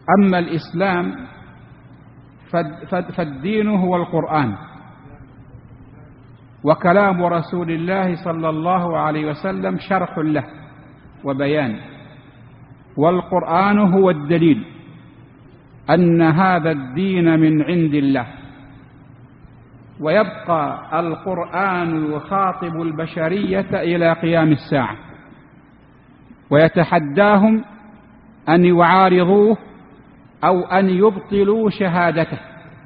أما الإسلام فالدين هو القرآن، وكلام رسول الله صلى الله عليه وسلم شرح له وبيان، والقرآن هو الدليل أن هذا الدين من عند الله. ويبقى القرآن يخاطب البشرية إلى قيام الساعة، ويتحداهم أن يعارضوه أو أن يبطلوا شهادته.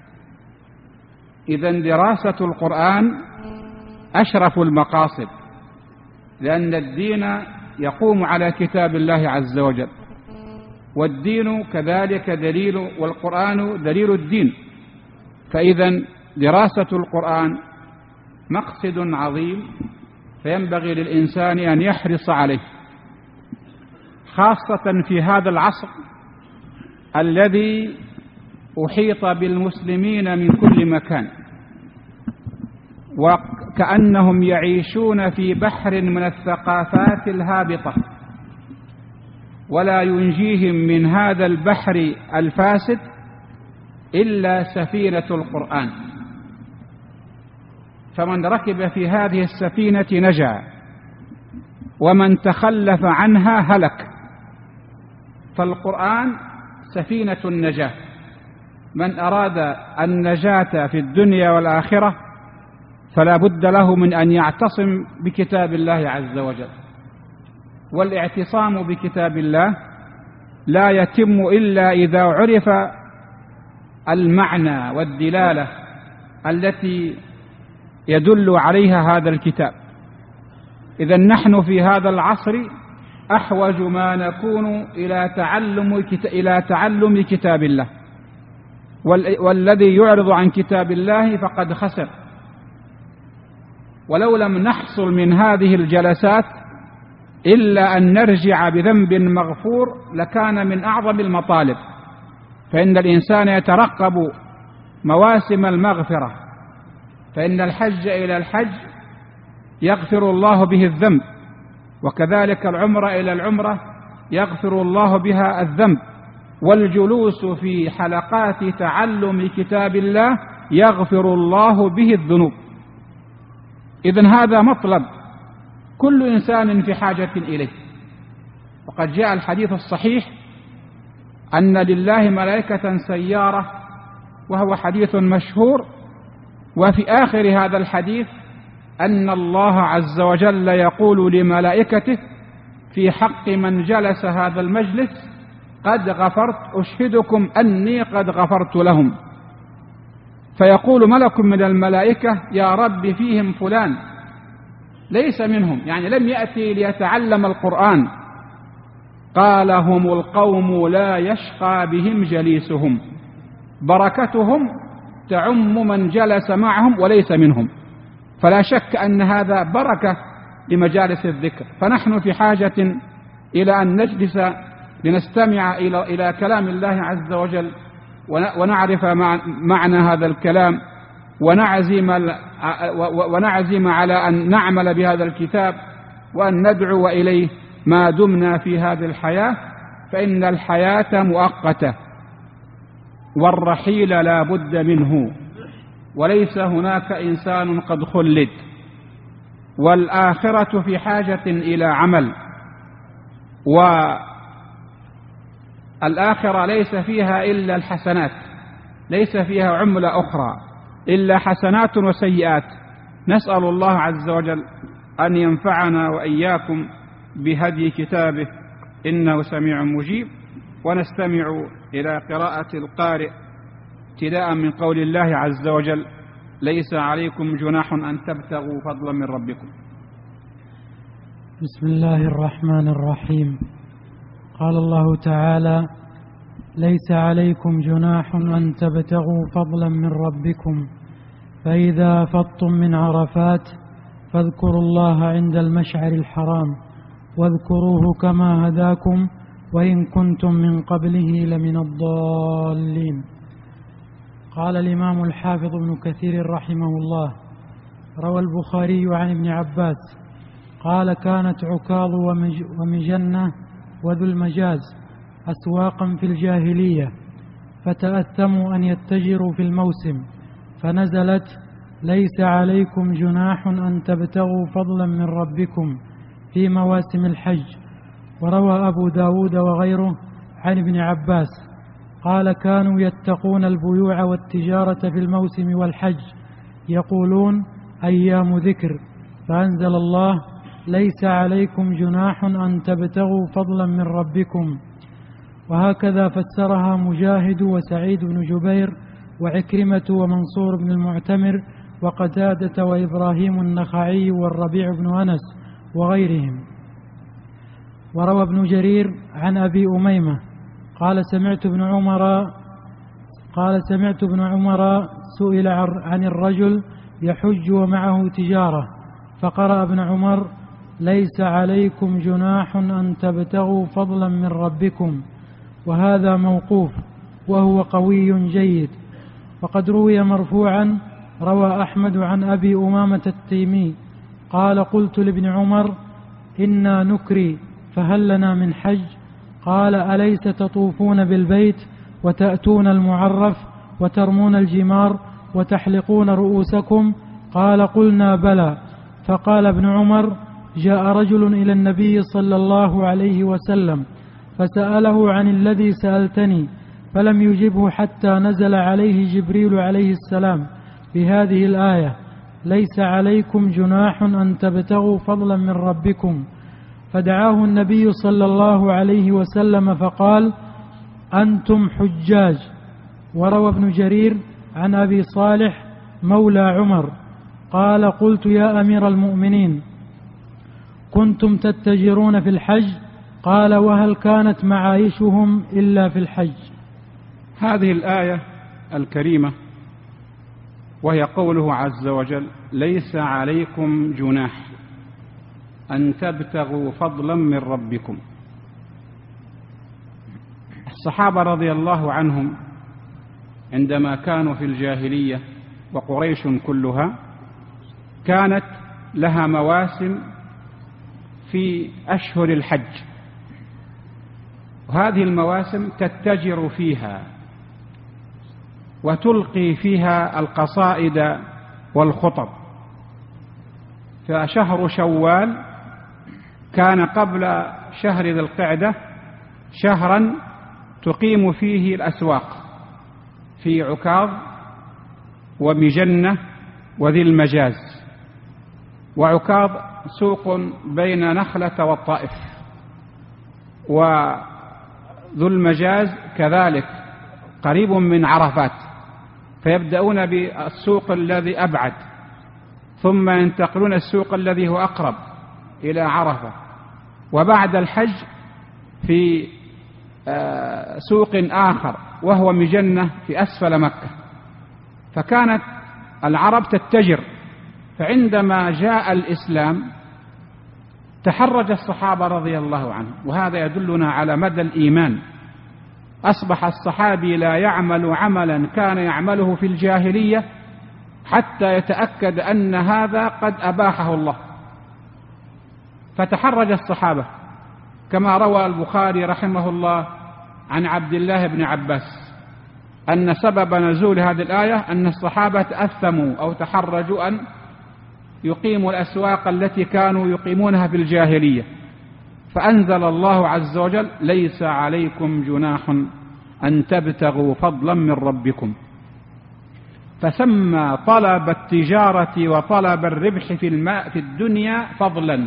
إذن دراسة القرآن أشرف المقاصد، لأن الدين يقوم على كتاب الله عز وجل، والدين كذلك دليل، والقرآن دليل الدين. فإذن دراسة القرآن مقصد عظيم، فينبغي للإنسان أن يحرص عليه، خاصة في هذا العصر الذي أحيط بالمسلمين من كل مكان، وكأنهم يعيشون في بحر من الثقافات الهابطة، ولا ينجيهم من هذا البحر الفاسد إلا سفينة القرآن. فمن ركب في هذه السفينة نجا، ومن تخلف عنها هلك. فالقرآن سفينة النجاة، من أراد النجاة في الدنيا والآخرة فلا بد له من أن يعتصم بكتاب الله عز وجل. والاعتصام بكتاب الله لا يتم إلا إذا عرف المعنى والدلالة التي يدل عليها هذا الكتاب. إذن نحن في هذا العصر أحوج ما نكون إلى تعلم كتاب الله، والذي يعرض عن كتاب الله فقد خسر. ولو لم نحصل من هذه الجلسات إلا أن نرجع بذنب مغفور لكان من أعظم المطالب، فإن الإنسان يترقب مواسم المغفرة، فإن الحج إلى الحج يغفر الله به الذنب، وكذلك العمرة إلى العمرة يغفر الله بها الذنب، والجلوس في حلقات تعلم كتاب الله يغفر الله به الذنوب. إذن هذا مطلب كل إنسان في حاجة إليه. وقد جاء الحديث الصحيح أن لله ملائكة سيارة، وهو حديث مشهور. وفي آخر هذا الحديث أن الله عز وجل يقول لملائكته في حق من جلس هذا المجلس: قد غفرت، أشهدكم أني قد غفرت لهم. فيقول ملك من الملائكة: يا رب فيهم فلان ليس منهم، يعني لم يأتي ليتعلم القرآن. قال: هم القوم لا يشقى بهم جليسهم، بركتهم تعم من جلس معهم وليس منهم. فلا شك أن هذا بركة لمجالس الذكر. فنحن في حاجة إلى أن نجلس لنستمع إلى كلام الله عز وجل، ونعرف معنى هذا الكلام، ونعزم على أن نعمل بهذا الكتاب، وأن ندعو إليه ما دمنا في هذه الحياة، فإن الحياة مؤقتة، والرحيل لا بد منه، وليس هناك إنسان قد خلد. والآخرة في حاجة إلى عمل، والآخرة ليس فيها إلا الحسنات، ليس فيها عملة أخرى إلا حسنات وسيئات. نسأل الله عز وجل أن ينفعنا وإياكم بهدي كتابه، إنه سميع مجيب. ونستمع إلى قراءة القارئ ابتداء من قول الله عز وجل: ليس عليكم جناح أن تبتغوا فضلا من ربكم. بسم الله الرحمن الرحيم. قال الله تعالى: ليس عليكم جناح أن تبتغوا فضلا من ربكم، فإذا أفضتم من عرفات فاذكروا الله عند المشعر الحرام، واذكروه كما هداكم وإن كنتم من قبله لمن الضالين. قال الإمام الحافظ ابن كثير رحمه الله: روى البخاري عن ابن عباس قال: كانت عكاظ ومجنة وذو المجاز أسواقا في الجاهلية فتأثموا أن يتجروا في الموسم، فنزلت: ليس عليكم جناح أن تبتغوا فضلا من ربكم في مواسم الحج. وروى أبو داود وغيره عن ابن عباس قال: كانوا يتقون البيوع والتجارة في الموسم والحج، يقولون: أيام ذكر، فأنزل الله: ليس عليكم جناح أن تبتغوا فضلا من ربكم. وهكذا فسرها مجاهد وسعيد بن جبير وعكرمة ومنصور بن المعتمر وقتادة وإبراهيم النخعي والربيع بن أنس وغيرهم. وروى ابن جرير عن أبي أميمة قال: سمعت ابن عمر سئل عن الرجل يحج ومعه تجارة، فقرأ ابن عمر: ليس عليكم جناح أن تبتغوا فضلا من ربكم. وهذا موقوف وهو قوي جيد. وقد روي مرفوعا، روى أحمد عن أبي أمامة التيمي قال: قلت لابن عمر: إنا نكري فهل لنا من حج؟ قال: أليس تطوفون بالبيت وتأتون المعرف وترمون الجمار وتحلقون رؤوسكم؟ قال: قلنا بلى. فقال ابن عمر: جاء رجل إلى النبي صلى الله عليه وسلم فسأله عن الذي سألتني، فلم يجبه حتى نزل عليه جبريل عليه السلام بهذه الآية: ليس عليكم جناح أن تبتغوا فضلا من ربكم. فدعاه النبي صلى الله عليه وسلم فقال: أنتم حجاج. وروى ابن جرير عن أبي صالح مولى عمر قال: قلت يا أمير المؤمنين، كنتم تتجرون في الحج؟ قال: وهل كانت معايشهم إلا في الحج؟ هذه الآية الكريمة وهي قوله عز وجل: ليس عليكم جناح أن تبتغوا فضلا من ربكم. الصحابة رضي الله عنهم عندما كانوا في الجاهلية وقريش كلها كانت لها مواسم في أشهر الحج، وهذه المواسم تتجر فيها وتلقي فيها القصائد والخطب. فشهر شوال كان قبل شهر ذي القعدة شهرا تقيم فيه الأسواق في عكاظ ومجنة وذي المجاز. وعكاظ سوق بين نخلة والطائف، وذو المجاز كذلك قريب من عرفات، فيبدأون بالسوق الذي أبعد ثم ينتقلون السوق الذي هو أقرب إلى عرفة، وبعد الحج في سوق آخر وهو مجنة في أسفل مكة. فكانت العرب تتجر. فعندما جاء الإسلام تحرج الصحابة رضي الله عنهم، وهذا يدلنا على مدى الإيمان. أصبح الصحابي لا يعمل عملا كان يعمله في الجاهلية حتى يتأكد أن هذا قد أباحه الله. فتحرج الصحابة، كما روى البخاري رحمه الله عن عبد الله بن عباس أن سبب نزول هذه الآية أن الصحابة تأثموا أو تحرجوا أن يقيموا الأسواق التي كانوا يقيمونها في الجاهلية، فأنزل الله عز وجل: ليس عليكم جناح أن تبتغوا فضلا من ربكم. فسمى طلب التجارة وطلب الربح في الدنيا فضلا،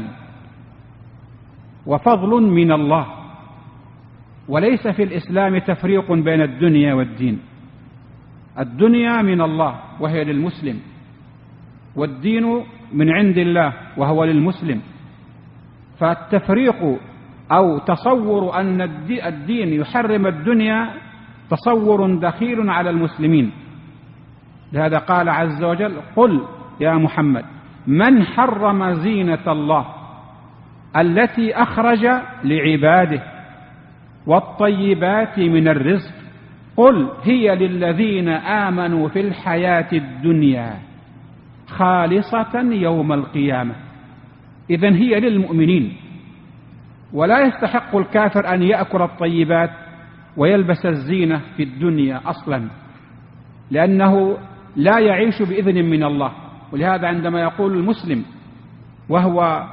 وفضل من الله. وليس في الإسلام تفريق بين الدنيا والدين. الدنيا من الله وهي للمسلم، والدين من عند الله وهو للمسلم. فالتفريق أو تصور أن الدين يحرم الدنيا تصور دخيل على المسلمين. لهذا قال عز وجل: قل يا محمد من حرم زينة الله التي أخرج لعباده والطيبات من الرزق قل هي للذين آمنوا في الحياة الدنيا خالصة يوم القيامة. إذن هي للمؤمنين، ولا يستحق الكافر أن يأكل الطيبات ويلبس الزينة في الدنيا أصلا، لأنه لا يعيش بإذن من الله. ولهذا عندما يقول المسلم وهو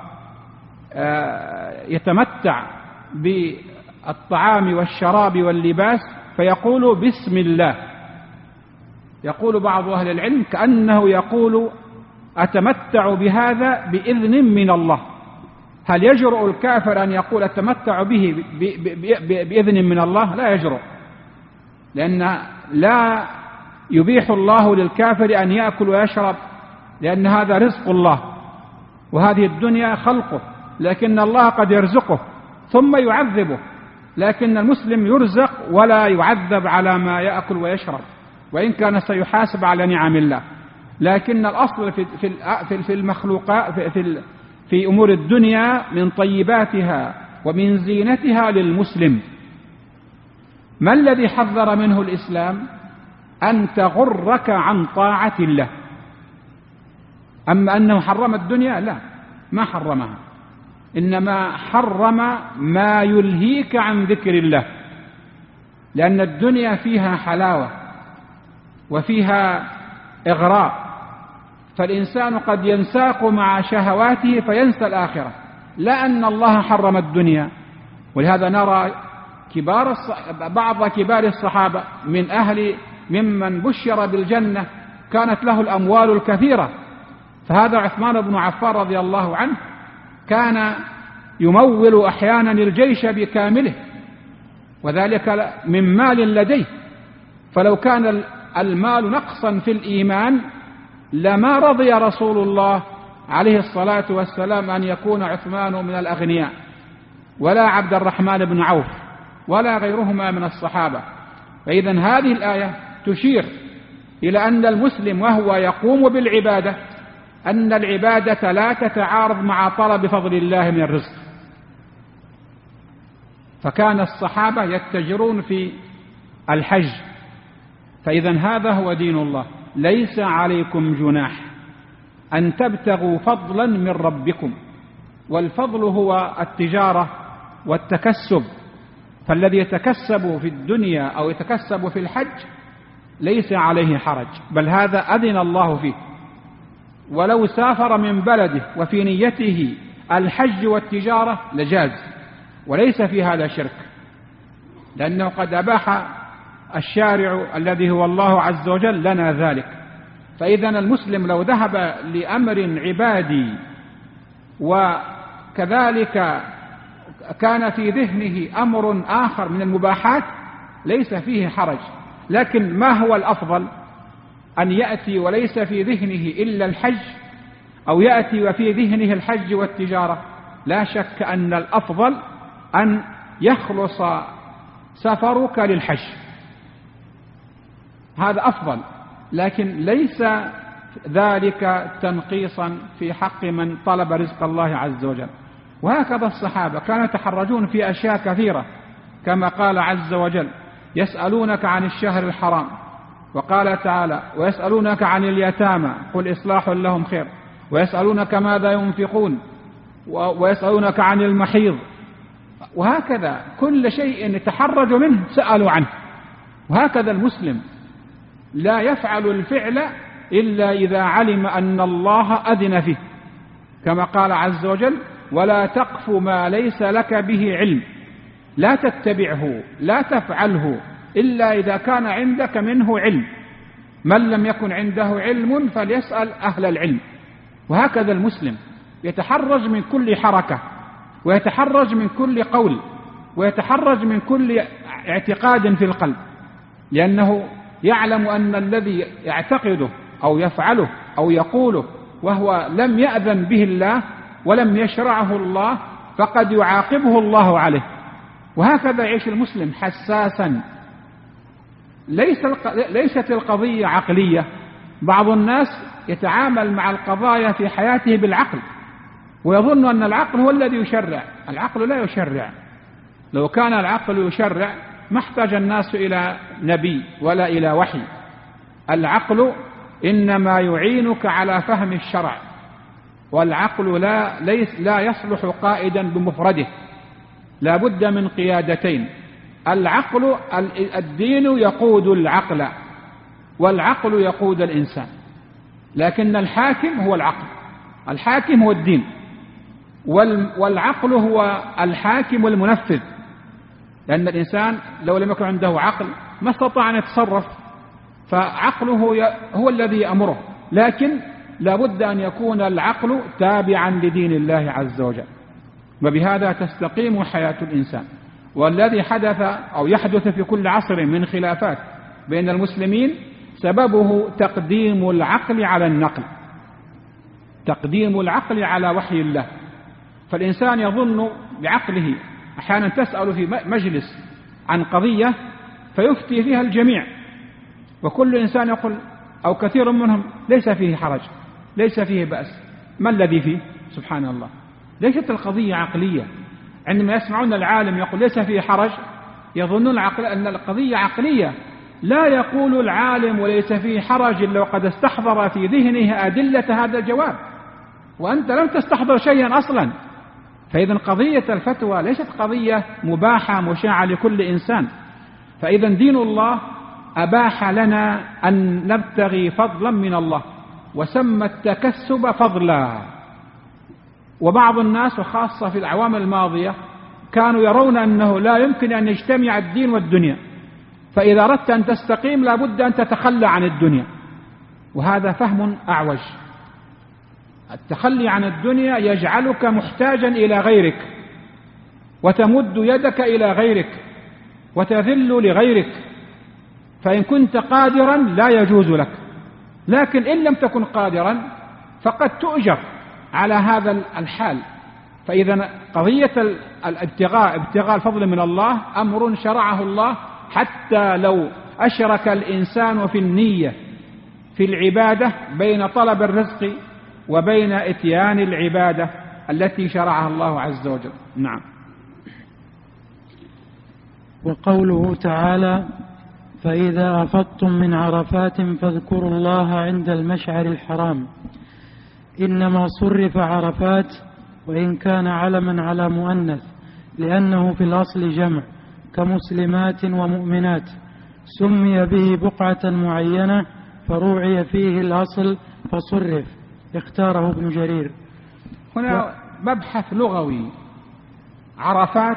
يتمتع بالطعام والشراب واللباس فيقول بسم الله، يقول بعض أهل العلم كأنه يقول أتمتع بهذا بإذن من الله. هل يجرؤ الكافر أن يقول أتمتع به بإذن من الله؟ لا يجرؤ، لأن لا يبيح الله للكافر أن يأكل ويشرب، لأن هذا رزق الله وهذه الدنيا خلقه، لكن الله قد يرزقه ثم يعذبه، لكن المسلم يرزق ولا يعذب على ما يأكل ويشرب، وإن كان سيحاسب على نعم الله. لكن الأصل في المخلوقات في أمور الدنيا من طيباتها ومن زينتها للمسلم. ما الذي حذر منه الإسلام؟ أن تغرك عن طاعة الله. أما أنه حرم الدنيا، لا، ما حرمها، إنما حرم ما يلهيك عن ذكر الله، لأن الدنيا فيها حلاوة وفيها إغراء، فالإنسان قد ينساق مع شهواته فينسى الآخرة، لا أن الله حرم الدنيا. ولهذا نرى بعض كبار الصحابة ممن بشر بالجنة كانت له الأموال الكثيرة، فهذا عثمان بن عفان رضي الله عنه كان يمول أحيانا الجيش بكامله، وذلك من مال لديه، فلو كان المال نقصا في الإيمان لما رضي رسول الله عليه الصلاة والسلام أن يكون عثمان من الأغنياء، ولا عبد الرحمن بن عوف ولا غيرهما من الصحابة. فإذن هذه الآية تشير إلى أن المسلم وهو يقوم بالعبادة أن العبادة لا تتعارض مع طلب فضل الله من الرزق. فكان الصحابة يتجرون في الحج، فإذن هذا هو دين الله. ليس عليكم جناح أن تبتغوا فضلا من ربكم، والفضل هو التجارة والتكسب، فالذي يتكسب في الدنيا أو يتكسب في الحج ليس عليه حرج، بل هذا أذن الله فيه. ولو سافر من بلده وفي نيته الحج والتجارة لجاز، وليس في هذا شرك، لأنه قد أباح الشارع الذي هو الله عز وجل لنا ذلك. فإذا المسلم لو ذهب لأمر عبادي وكذلك كان في ذهنه أمر آخر من المباحات ليس فيه حرج. لكن ما هو الأفضل؟ أن يأتي وليس في ذهنه إلا الحج، أو يأتي وفي ذهنه الحج والتجارة؟ لا شك أن الأفضل أن يخلص سفرك للحج، هذا أفضل، لكن ليس ذلك تنقيصا في حق من طلب رزق الله عز وجل. وهكذا الصحابة كانوا يتحرجون في أشياء كثيرة، كما قال عز وجل: يسألونك عن الشهر الحرام، وقال تعالى: ويسألونك عن اليتامى قل إصلاح لهم خير، ويسألونك ماذا ينفقون، ويسألونك عن المحيض، وهكذا كل شيء يتحرج منه سألوا عنه. وهكذا المسلم لا يفعل الفعل إلا إذا علم أن الله أذن فيه، كما قال عز وجل: ولا تقف ما ليس لك به علم، لا تتبعه، لا تفعله إلا إذا كان عندك منه علم. من لم يكن عنده علم فليسأل أهل العلم. وهكذا المسلم يتحرج من كل حركة، ويتحرج من كل قول، ويتحرج من كل اعتقاد في القلب، لأنه يعلم أن الذي يعتقده أو يفعله أو يقوله وهو لم يأذن به الله ولم يشرعه الله فقد يعاقبه الله عليه. وهكذا يعيش المسلم حساسا. ليست القضية عقلية. بعض الناس يتعامل مع القضايا في حياته بالعقل، ويظن أن العقل هو الذي يشرع. العقل لا يشرع. لو كان العقل يشرع ما احتاج الناس إلى نبي ولا إلى وحي. العقل إنما يعينك على فهم الشرع، والعقل لا يصلح قائدا بمفرده، لا بد من قيادتين: العقل الدين يقود العقل، والعقل يقود الإنسان، لكن الحاكم هو العقل، الحاكم هو الدين، والعقل هو الحاكم والمنفذ، لأن الإنسان لو لم يكن عنده عقل ما استطاع أن يتصرف، فعقله هو الذي يأمره، لكن لا بد أن يكون العقل تابعا لدين الله عز وجل، وبهذا تستقيم حياة الإنسان. والذي حدث أو يحدث في كل عصر من خلافات بين المسلمين سببه تقديم العقل على النقل، تقديم العقل على وحي الله. فالإنسان يظن بعقله، أحيانا تسأل في مجلس عن قضية فيفتي فيها الجميع، وكل إنسان يقول أو كثير منهم ليس فيه حرج، ليس فيه بأس. ما الذي فيه؟ سبحان الله، ليست القضية عقلية. عندما يسمعون العالم يقول ليس فيه حرج يظنون أن القضية عقلية. لا يقول العالم وليس فيه حرج إلا وقد استحضر في ذهنه أدلة هذا الجواب، وأنت لم تستحضر شيئا أصلا. فإذا قضية الفتوى ليست قضية مباحة مشاعة لكل إنسان. فإذا دين الله أباح لنا أن نبتغي فضلا من الله، وسمى التكسب فضلا. وبعض الناس وخاصة في الأعوام الماضية كانوا يرون أنه لا يمكن أن يجتمع الدين والدنيا، فإذا أردت أن تستقيم لا بد أن تتخلى عن الدنيا، وهذا فهم أعوج. التخلي عن الدنيا يجعلك محتاجا إلى غيرك، وتمد يدك إلى غيرك، وتذل لغيرك. فإن كنت قادرا لا يجوز لك، لكن إن لم تكن قادرا فقد تؤجر على هذا الحال. فإذا قضية ابتغاء الفضل من الله أمر شرعه الله، حتى لو أشرك الإنسان في النية في العبادة بين طلب الرزق وبين إتيان العبادة التي شرعها الله عز وجل. نعم. وقوله تعالى: فإذا أفضتم من عرفات فاذكروا الله عند المشعر الحرام. إنما صرف عرفات وإن كان علما على مؤنث، لأنه في الأصل جمع كمسلمات ومؤمنات، سمي به بقعة معينة فروعي فيه الأصل فصرف، اختاره ابن جرير. هنا مبحث لغوي. عرفات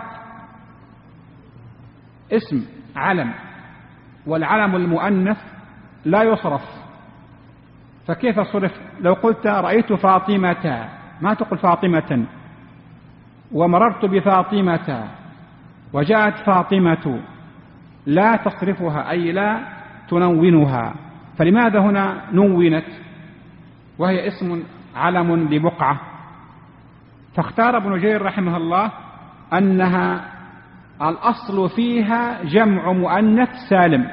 اسم علم، والعلم المؤنث لا يصرف، فكيف صرف؟ لو قلت رأيت فاطمة ما تقول فاطمة، ومررت بفاطمة وجاءت فاطمة، لا تصرفها أي لا تنونها. فلماذا هنا نونت وهي اسم علم لبقعة؟ فاختار ابن جرير رحمه الله أنها الأصل فيها جمع مؤنث سالم،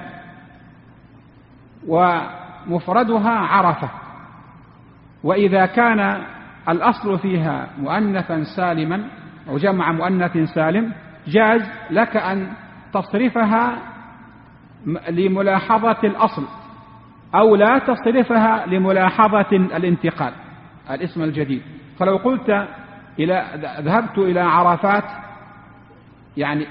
ومفردها عرفة. وإذا كان الأصل فيها مؤنثا سالما أو جمع مؤنث سالم جاز لك أن تصرفها لملاحظة الأصل، أو لا تصرفها لملاحظة الانتقال الاسم الجديد. فلو قلت ذهبت إلى عرفات، يعني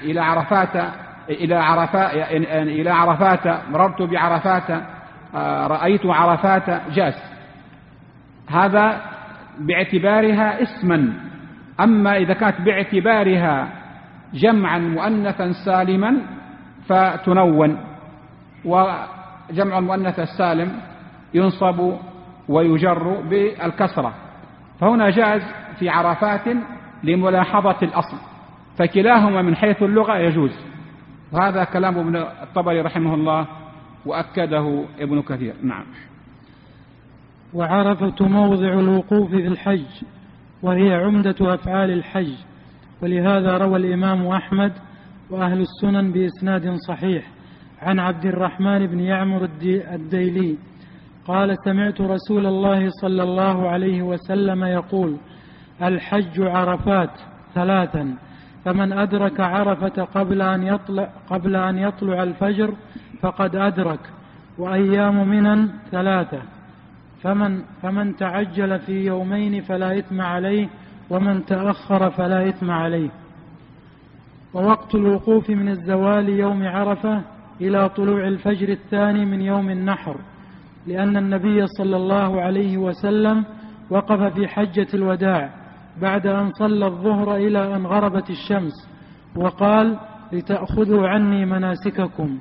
إلى عرفات مررت بعرفات، رأيت عرفات، جاز هذا باعتبارها اسما. أما إذا كانت باعتبارها جمعا مؤنثا سالما فتنون، وجمع المؤنث السالم ينصب ويجر بالكسرة، فهنا جاز في عرفات لملاحظة الأصل، فكلاهما من حيث اللغة يجوز. وهذا كلام ابن الطبري رحمه الله وأكده ابن كثير. نعم. وعرفة موضع الوقوف في الحج، وهي عمدة أفعال الحج، ولهذا روى الإمام أحمد وأهل السنن بإسناد صحيح عن عبد الرحمن بن يعمر الديلي قال: سمعت رسول الله صلى الله عليه وسلم يقول: الحج عرفات 3، فمن أدرك عرفة قبل أن يطلع الفجر فقد أدرك، وأيام منى 3، فمن تعجل في يومين فلا إثم عليه، ومن تأخر فلا إثم عليه. ووقت الوقوف من الزوال يوم عرفة إلى طلوع الفجر الثاني من يوم النحر، لأن النبي صلى الله عليه وسلم وقف في حجة الوداع بعد أن صلى الظهر إلى أن غربت الشمس، وقال: لتأخذوا عني مناسككم.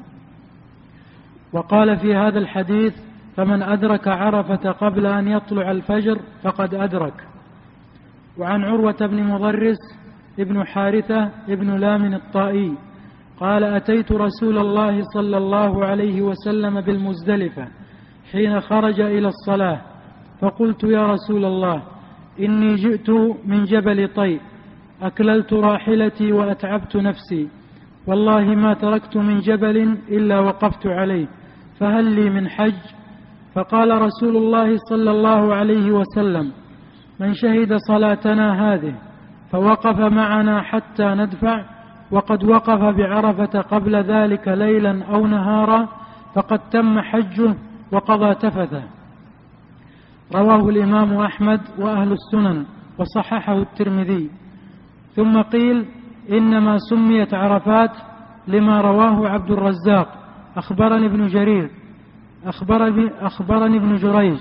وقال في هذا الحديث: فمن أدرك عرفة قبل أن يطلع الفجر فقد أدرك. وعن عروة بن مضرس ابن حارثة ابن لام الطائي قال: أتيت رسول الله صلى الله عليه وسلم بالمزدلفة حين خرج إلى الصلاة، فقلت: يا رسول الله، إني جئت من جبل طيء، أكللت راحلتي وأتعبت نفسي، والله ما تركت من جبل إلا وقفت عليه، فهل لي من حج؟ فقال رسول الله صلى الله عليه وسلم: من شهد صلاتنا هذه فوقف معنا حتى ندفع، وقد وقف بعرفة قبل ذلك ليلا أو نهارا، فقد تم حجه وقضى تفثه. رواه الإمام أحمد وأهل السنن وصححه الترمذي. ثم قيل: إنما سميت عرفات لما رواه عبد الرزاق أخبرني ابن جرير أخبرني ابن جريج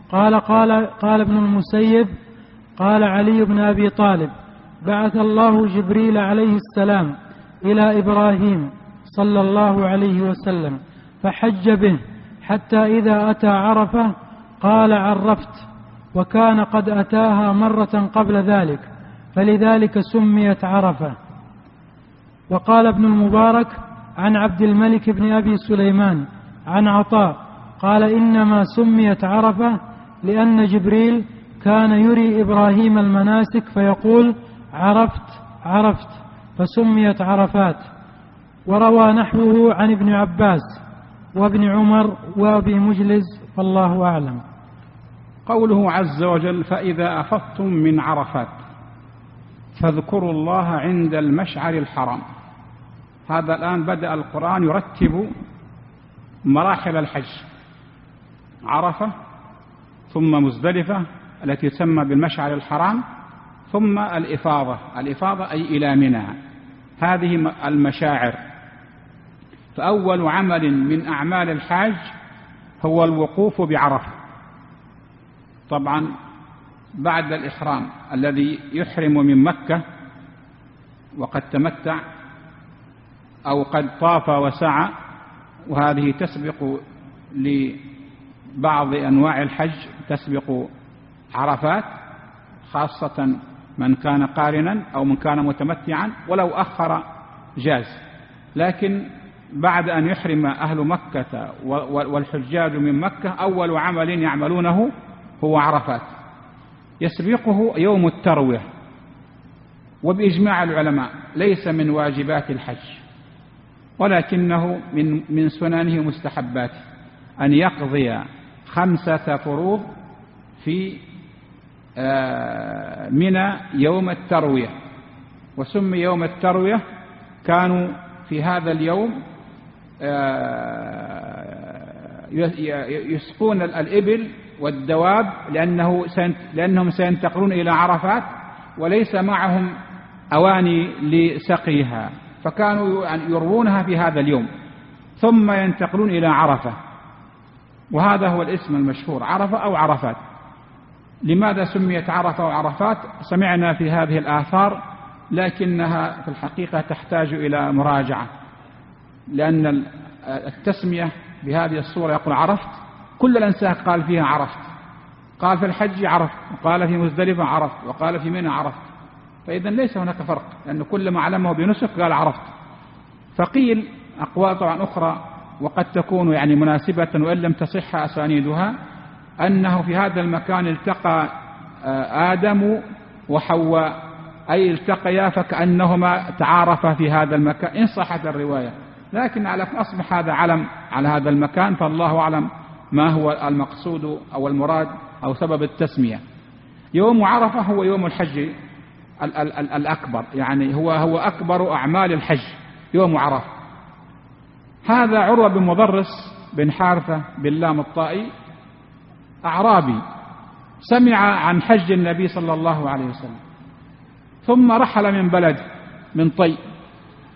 قال ابن المسيب قال علي بن أبي طالب: بعث الله جبريل عليه السلام إلى إبراهيم صلى الله عليه وسلم فحج به، حتى إذا أتى عرفة قال: عرفت، وكان قد أتاها مرة قبل ذلك، فلذلك سميت عرفة. وقال ابن المبارك عن عبد الملك بن أبي سليمان عن عطاء قال: إنما سميت عرفة لأن جبريل كان يري إبراهيم المناسك فيقول: عرفت عرفت، فسميت عرفات. وروى نحوه عن ابن عباس وابن عمر وابي مجلس، والله أعلم. قوله عز وجل: فإذا أفضتم من عرفات فاذكروا الله عند المشعر الحرام. هذا الآن بدأ القرآن يرتب مراحل الحج: عرفة، ثم مزدلفة التي تسمى بالمشعر الحرام، ثم الإفاضة أي إلى منى. هذه المشاعر. فأول عمل من أعمال الحاج هو الوقوف بعرفة. طبعا بعد الإحرام الذي يحرم من مكة وقد تمتع أو قد طاف وسعى، وهذه تسبق لبعض أنواع الحج، تسبق عرفات، خاصة من كان قارنا أو من كان متمتعا، ولو أخر جاز. لكن بعد أن يحرم أهل مكة والحجاج من مكة أول عمل يعملونه هو عرفات، يسبقه يوم التروية. وبإجماع العلماء ليس من واجبات الحج، ولكنه من سننه ومستحباته أن يقضي 5 فروض في منى يوم التروية. وسمي يوم التروية، كانوا في هذا اليوم يسقون الإبل والدواب لأنهم سينتقلون إلى عرفات وليس معهم أواني لسقيها، فكانوا يروونها في هذا اليوم ثم ينتقلون إلى عرفة. وهذا هو الاسم المشهور، عرفة أو عرفات. لماذا سميت عرفة وعرفات؟ سمعنا في هذه الآثار، لكنها في الحقيقة تحتاج إلى مراجعة، لأن التسمية بهذه الصورة يقول عرفت، كل الأنساك قال فيها عرفت، قال في الحج عرفت، وقال في مزدلفة عرفت، وقال في منى عرفت. فإذا ليس هناك فرق، لأن كل ما علمه بنسك قال عرفت. فقيل أقوال طبعا أخرى وقد تكون يعني مناسبة وإن لم تصح أسانيدها، أنه في هذا المكان التقى آدم وحواء، أي التقيا فكأنهما تعارفا في هذا المكان إن صحت الرواية. لكن على أصبح هذا علم على هذا المكان، فالله أعلم ما هو المقصود أو المراد أو سبب التسمية. يوم عرفة هو يوم الحج الأكبر، يعني هو أكبر أعمال الحج يوم عرفة. هذا عروة بن مضرس بن حارثة بن لام الطائي أعرابي، سمع عن حج النبي صلى الله عليه وسلم، ثم رحل من بلد من طي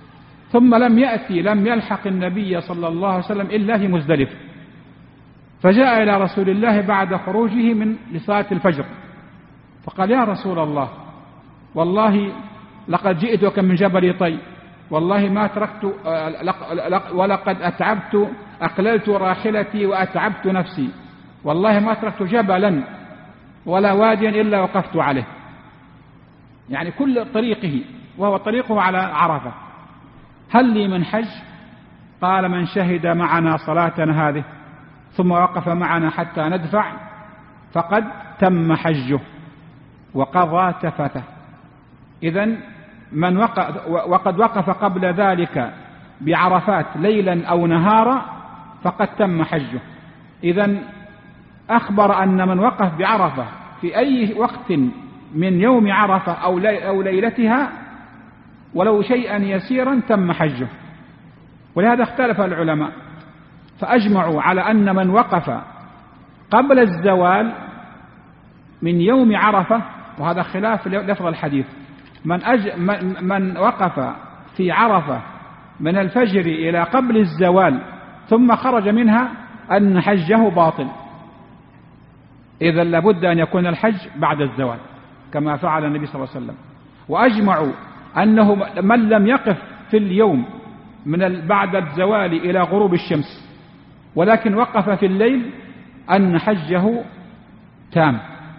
ثم لم يلحق النبي صلى الله عليه وسلم إلا في مزدلفة، فجاء إلى رسول الله بعد خروجه من لصلاة الفجر فقال: يا رسول الله، والله لقد جئتك من جبل طي، والله ما تركت ولقد أقللت راحلتي وأتعبت نفسي، والله ما تركت جبلا ولا واديا إلا وقفت عليه، يعني كل طريقه وهو طريقه على عرفة، هل لي من حج؟ قال: من شهد معنا صلاتنا هذه ثم وقف معنا حتى ندفع فقد تم حجه وقضى تفته. إذن وقد وقف قبل ذلك بعرفات ليلا أو نهارا فقد تم حجه. إذن أخبر أن من وقف بعرفة في أي وقت من يوم عرفة أو ليلتها ولو شيئا يسيرا تم حجه. ولهذا اختلف العلماء فأجمعوا على أن من وقف قبل الزوال من يوم عرفة، وهذا خلاف لفظ الحديث، من وقف في عرفة من الفجر إلى قبل الزوال ثم خرج منها أن حجه باطل، إذا لابد أن يكون الحج بعد الزوال كما فعل النبي صلى الله عليه وسلم. وأجمعوا أنه من لم يقف في اليوم من بعد الزوال إلى غروب الشمس ولكن وقف في الليل أن حجه تام.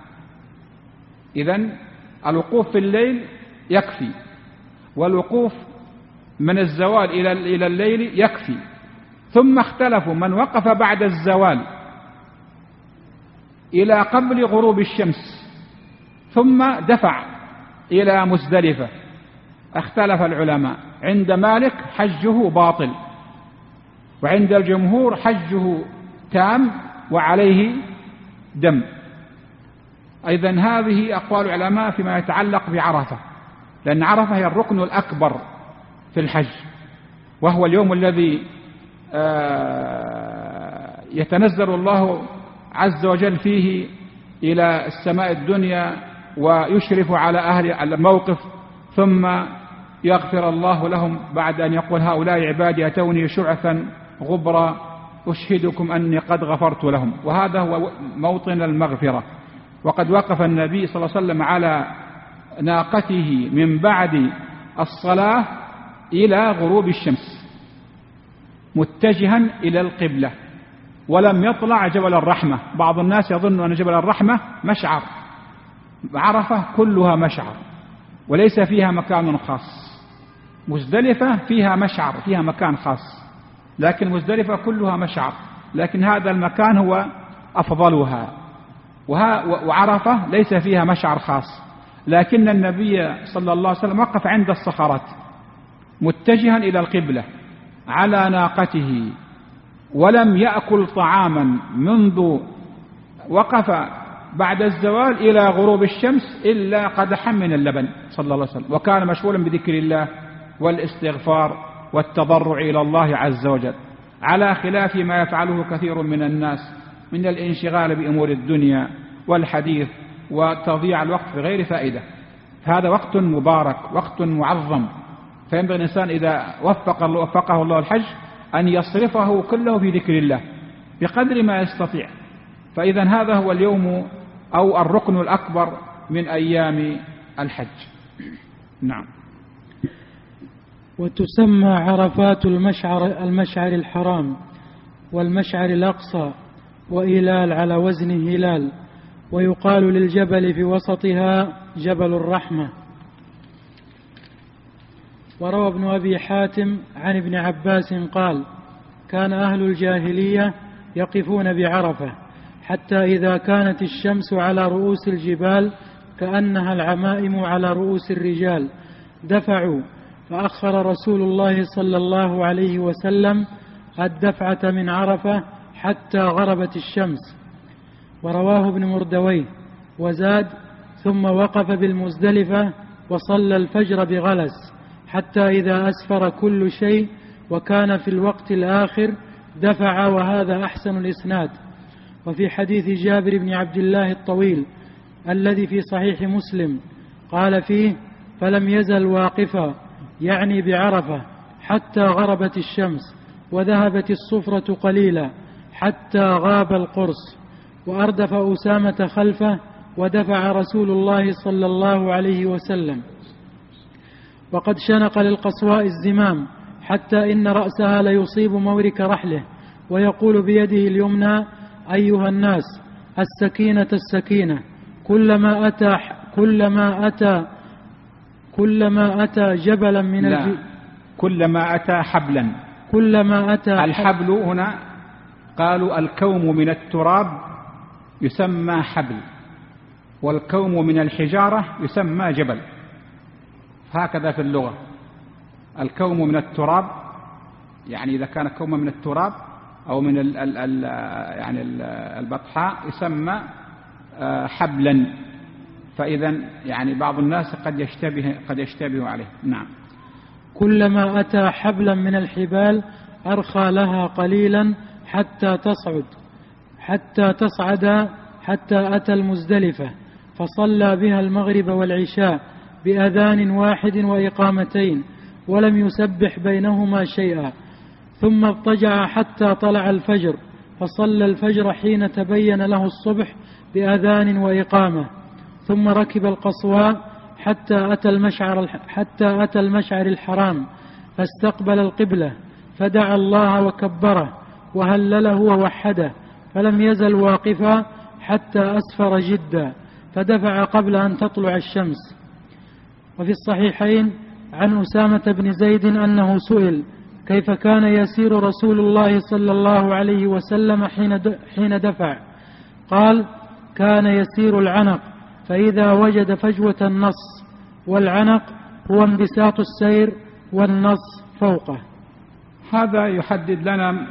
إذن الوقوف في الليل يكفي، والوقوف من الزوال إلى الليل يكفي. ثم اختلفوا من وقف بعد الزوال إلى قبل غروب الشمس ثم دفع إلى مزدلفة، اختلف العلماء، عند مالك حجه باطل، وعند الجمهور حجه تام وعليه دم. أيضا هذه أقوال العلماء فيما يتعلق بعرفة، لأن عرفة هي الركن الأكبر في الحج، وهو اليوم الذي يتنزل الله عز وجل فيه إلى السماء الدنيا ويشرف على أهل الموقف، ثم يغفر الله لهم بعد أن يقول: هؤلاء عبادي أتوني شعثا غبرا أشهدكم أني قد غفرت لهم. وهذا هو موطن المغفرة. وقد وقف النبي صلى الله عليه وسلم على ناقته من بعد الصلاة إلى غروب الشمس متجها إلى القبلة، ولم يطلع جبل الرحمة. بعض الناس يظن أن جبل الرحمة مشعر، عرفة كلها مشعر وليس فيها مكان خاص. مزدلفة فيها مشعر، فيها مكان خاص، لكن مزدلفة كلها مشعر، لكن هذا المكان هو أفضلها. وعرفة ليس فيها مشعر خاص، لكن النبي صلى الله عليه وسلم وقف عند الصخرات متجها إلى القبلة على ناقته، ولم يأكل طعاما منذ وقف بعد الزوال إلى غروب الشمس إلا قدحا من اللبن صلى الله عليه وسلم، وكان مشغولا بذكر الله والاستغفار والتضرع إلى الله عز وجل، على خلاف ما يفعله كثير من الناس من الانشغال بأمور الدنيا والحديث وتضييع الوقت بغير فائدة. هذا وقت مبارك، وقت معظم، فينبغي الإنسان إذا وفقه الله الحج أن يصرفه كله في ذكر الله بقدر ما يستطيع. فإذا هذا هو اليوم أو الركن الأكبر من أيام الحج. نعم. وتسمى عرفات المشعر الحرام والمشعر الأقصى وإلال على وزن هلال، ويقال للجبل في وسطها جبل الرحمة. وروى ابن أبي حاتم عن ابن عباس قال: كان أهل الجاهلية يقفون بعرفة حتى إذا كانت الشمس على رؤوس الجبال كأنها العمائم على رؤوس الرجال دفعوا، فأخر رسول الله صلى الله عليه وسلم الدفعة من عرفة حتى غربت الشمس. ورواه ابن مردويه وزاد: ثم وقف بالمزدلفة وصلى الفجر بغلس حتى إذا أسفر كل شيء وكان في الوقت الآخر دفع، وهذا أحسن الإسناد. وفي حديث جابر بن عبد الله الطويل الذي في صحيح مسلم قال فيه: فلم يزل واقفا، يعني بعرفة، حتى غربت الشمس وذهبت الصفرة قليلا حتى غاب القرص، وأردف أسامة خلفه ودفع رسول الله صلى الله عليه وسلم، وقد شنق للقصواء الزمام حتى إن رأسها ليصيب مورك رحله، ويقول بيده اليمنى: أيها الناس، السكينة السكينة. كلما أتى جبلا من كلما أتى حبلا. كلما أتى الحبل هنا قالوا الكوم من التراب يسمى حبل، والكوم من الحجارة يسمى جبل، هكذا في اللغة. الكوم من التراب، يعني إذا كان كوم من التراب أو من يعني البطحاء يسمى حبلا. فإذا يعني بعض الناس قد يشتبه عليه. نعم. كلما أتى حبلا من الحبال أرخى لها قليلا حتى تصعد حتى أتى المزدلفة، فصلى بها المغرب والعشاء بأذان واحد وإقامتين، ولم يسبح بينهما شيئا، ثم اضطجع حتى طلع الفجر، فصلى الفجر حين تبين له الصبح بأذان وإقامة، ثم ركب القصواء حتى أتى المشعر الحرام، فاستقبل القبلة، فدعا الله وكبره وهلله ووحده، فلم يزل واقفا حتى أسفر جدا، فدفع قبل أن تطلع الشمس. وفي الصحيحين عن أسامة بن زيد أنه سئل: كيف كان يسير رسول الله صلى الله عليه وسلم حين دفع؟ قال: كان يسير العنق، فإذا وجد فجوة النص، والعنق هو انبساط السير والنص فوقه. هذا يحدد لنا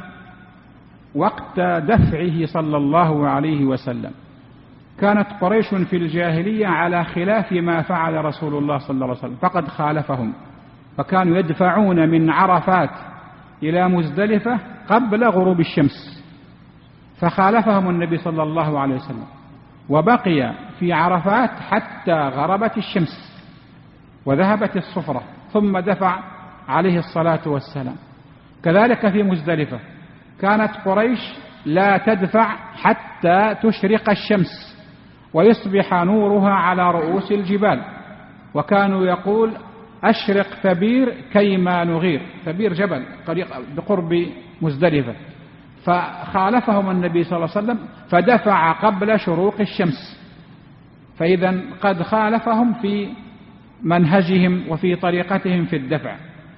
وقت دفعه صلى الله عليه وسلم. كانت قريش في الجاهلية على خلاف ما فعل رسول الله صلى الله عليه وسلم، فقد خالفهم، فكانوا يدفعون من عرفات إلى مزدلفة قبل غروب الشمس، فخالفهم النبي صلى الله عليه وسلم، وبقي في عرفات حتى غربت الشمس وذهبت الصفرة، ثم دفع عليه الصلاة والسلام. كذلك في مزدلفة كانت قريش لا تدفع حتى تشرق الشمس ويصبح نورها على رؤوس الجبال، وكانوا يقول: أشرق ثبير كيما نغير. ثبير جبل بقرب مزدلفة، فخالفهم النبي صلى الله عليه وسلم فدفع قبل شروق الشمس. فإذا قد خالفهم في منهجهم وفي طريقتهم في الدفع.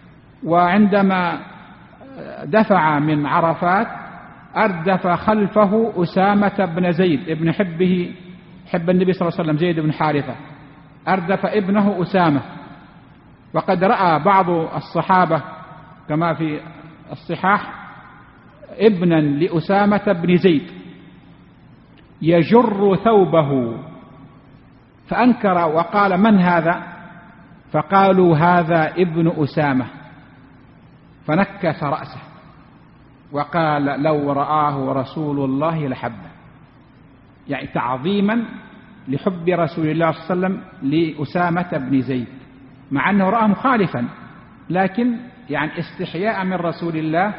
وعندما دفع من عرفات أردف خلفه أسامة بن زيد ابن حب النبي صلى الله عليه وسلم، زيد بن حارثة، أردف ابنه أسامة. وقد رأى بعض الصحابة كما في الصحاح ابنا لأسامة بن زيد يجر ثوبه، فأنكر وقال: من هذا؟ فقالوا: هذا ابن أسامة. فنكس رأسه وقال: لو رآه رسول الله لحبه، يعني تعظيما لحب رسول الله صلى الله عليه وسلم لأسامة بن زيد، مع أنه رأى مخالفا، لكن يعني استحياء من رسول الله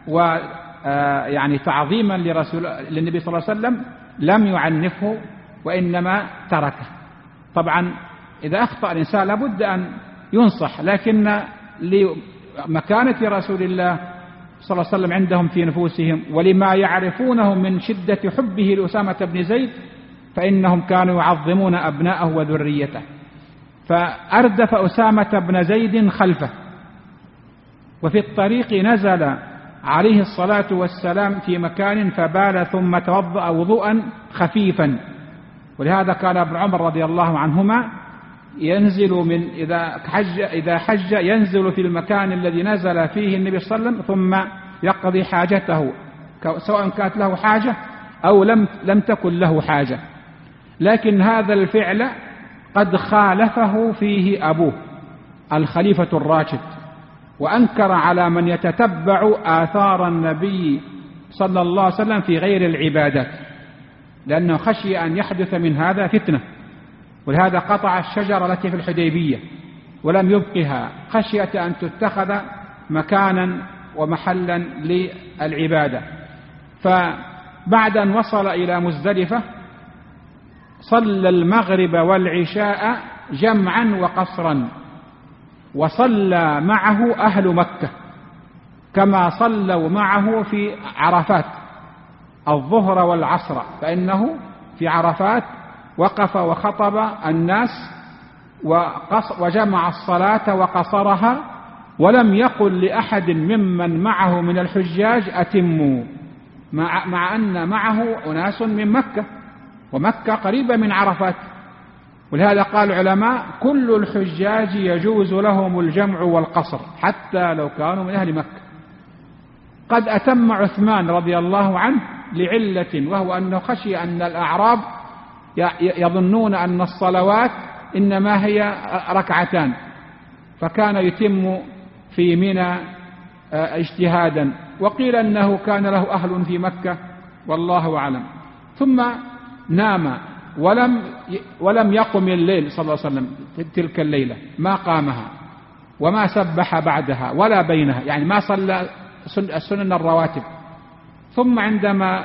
ويعني تعظيما للنبي صلى الله عليه وسلم لم يعنفه وإنما تركه. طبعا إذا أخطأ الإنسان لابد أن ينصح، لكن لمكانة رسول الله صلى الله عليه وسلم عندهم في نفوسهم ولما يعرفونه من شدة حبه لأسامة بن زيد فإنهم كانوا يعظمون أبناءه وذريته. فأردف أسامة بن زيد خلفه، وفي الطريق نزل عليه الصلاة والسلام في مكان فبال ثم توضأ وضوءا خفيفا. ولهذا كان ابن عمر رضي الله عنهما ينزل إذا حج ينزل في المكان الذي نزل فيه النبي صلى الله عليه وسلم ثم يقضي حاجته، سواء كانت له حاجة أو لم تكن له حاجة. لكن هذا الفعل قد خالفه فيه أبوه الخليفة الراشد، وأنكر على من يتتبع آثار النبي صلى الله عليه وسلم في غير العبادات، لأنه خشي أن يحدث من هذا فتنة، ولهذا قطع الشجرة التي في الحديبية ولم يبقها خشية أن تتخذ مكانا ومحلا للعبادة. فبعد أن وصل إلى مزدلفة صلى المغرب والعشاء جمعا وقصرا، وصلى معه أهل مكة كما صلوا معه في عرفات الظهر والعصر، فإنه في عرفات وقف وخطب الناس وجمع الصلاة وقصرها، ولم يقل لأحد ممن معه من الحجاج أتموا، مع أن معه أناس من مكة، ومكة قريبة من عرفات. ولهذا قال العلماء كل الحجاج يجوز لهم الجمع والقصر حتى لو كانوا من أهل مكة. قد أتم عثمان رضي الله عنه لعلة، وهو أنه خشي أن الأعراب يظنون أن الصلوات إنما هي ركعتان، فكان يتم في منى اجتهادا، وقيل أنه كان له أهل في مكة والله أعلم. ثم نام ولم يقم الليل صلى الله عليه وسلم تلك الليلة، ما قامها وما سبح بعدها ولا بينها، يعني ما صلى السنن الرواتب. ثم عندما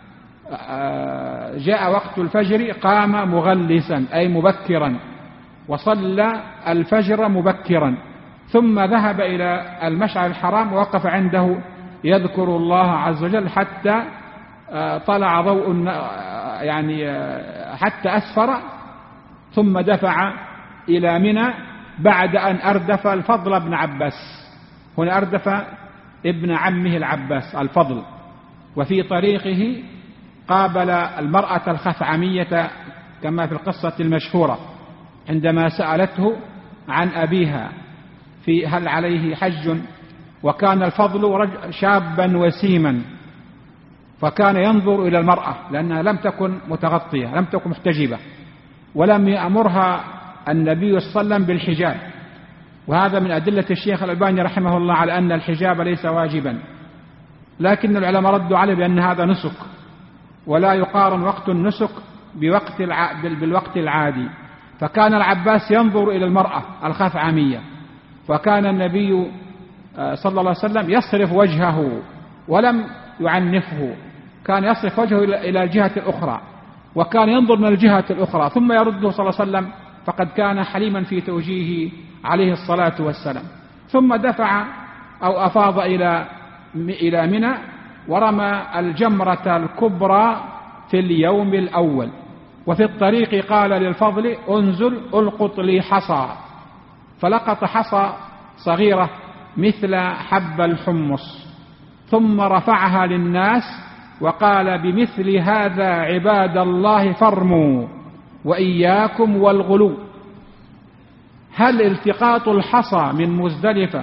جاء وقت الفجر قام مغلسا أي مبكرا، وصلى الفجر مبكرا، ثم ذهب إلى المشعر الحرام ووقف عنده يذكر الله عز وجل حتى طلع ضوء، يعني حتى أسفر، ثم دفع إلى منى بعد أن أردف الفضل بن عباس. هنا أردف ابن عمه العباس الفضل، وفي طريقه قابل المرأة الخثعمية كما في القصة المشهورة عندما سألته عن أبيها في هل عليه حج، وكان الفضل شابا وسيما، فكان ينظر إلى المرأة لأنها لم تكن متغطية، لم تكن محتجبة، ولم يأمرها النبي صلى الله عليه وسلم بالحجاب. وهذا من أدلة الشيخ الألباني رحمه الله على أن الحجاب ليس واجبا، لكن العلماء ردوا عليه بأن هذا نسك، ولا يقارن وقت النسك بالوقت العادي. فكان العباس ينظر إلى المرأة الخثعمية، فكان النبي صلى الله عليه وسلم يصرف وجهه ولم يعنفه، كان يصرف وجهه إلى الجهة الأخرى، وكان ينظر من الجهة الأخرى ثم يرده صلى الله عليه وسلم، فقد كان حليما في توجيهه عليه الصلاة والسلام. ثم دفع أو أفاض إلى منى ورمى الجمرة الكبرى في اليوم الأول. وفي الطريق قال للفضل انزل القط لي حصى، فلقط حصى صغيرة مثل حب الحمص، ثم رفعها للناس وقال بمثل هذا عباد الله فارموا وإياكم والغلو. هل التقاط الحصى من مزدلفة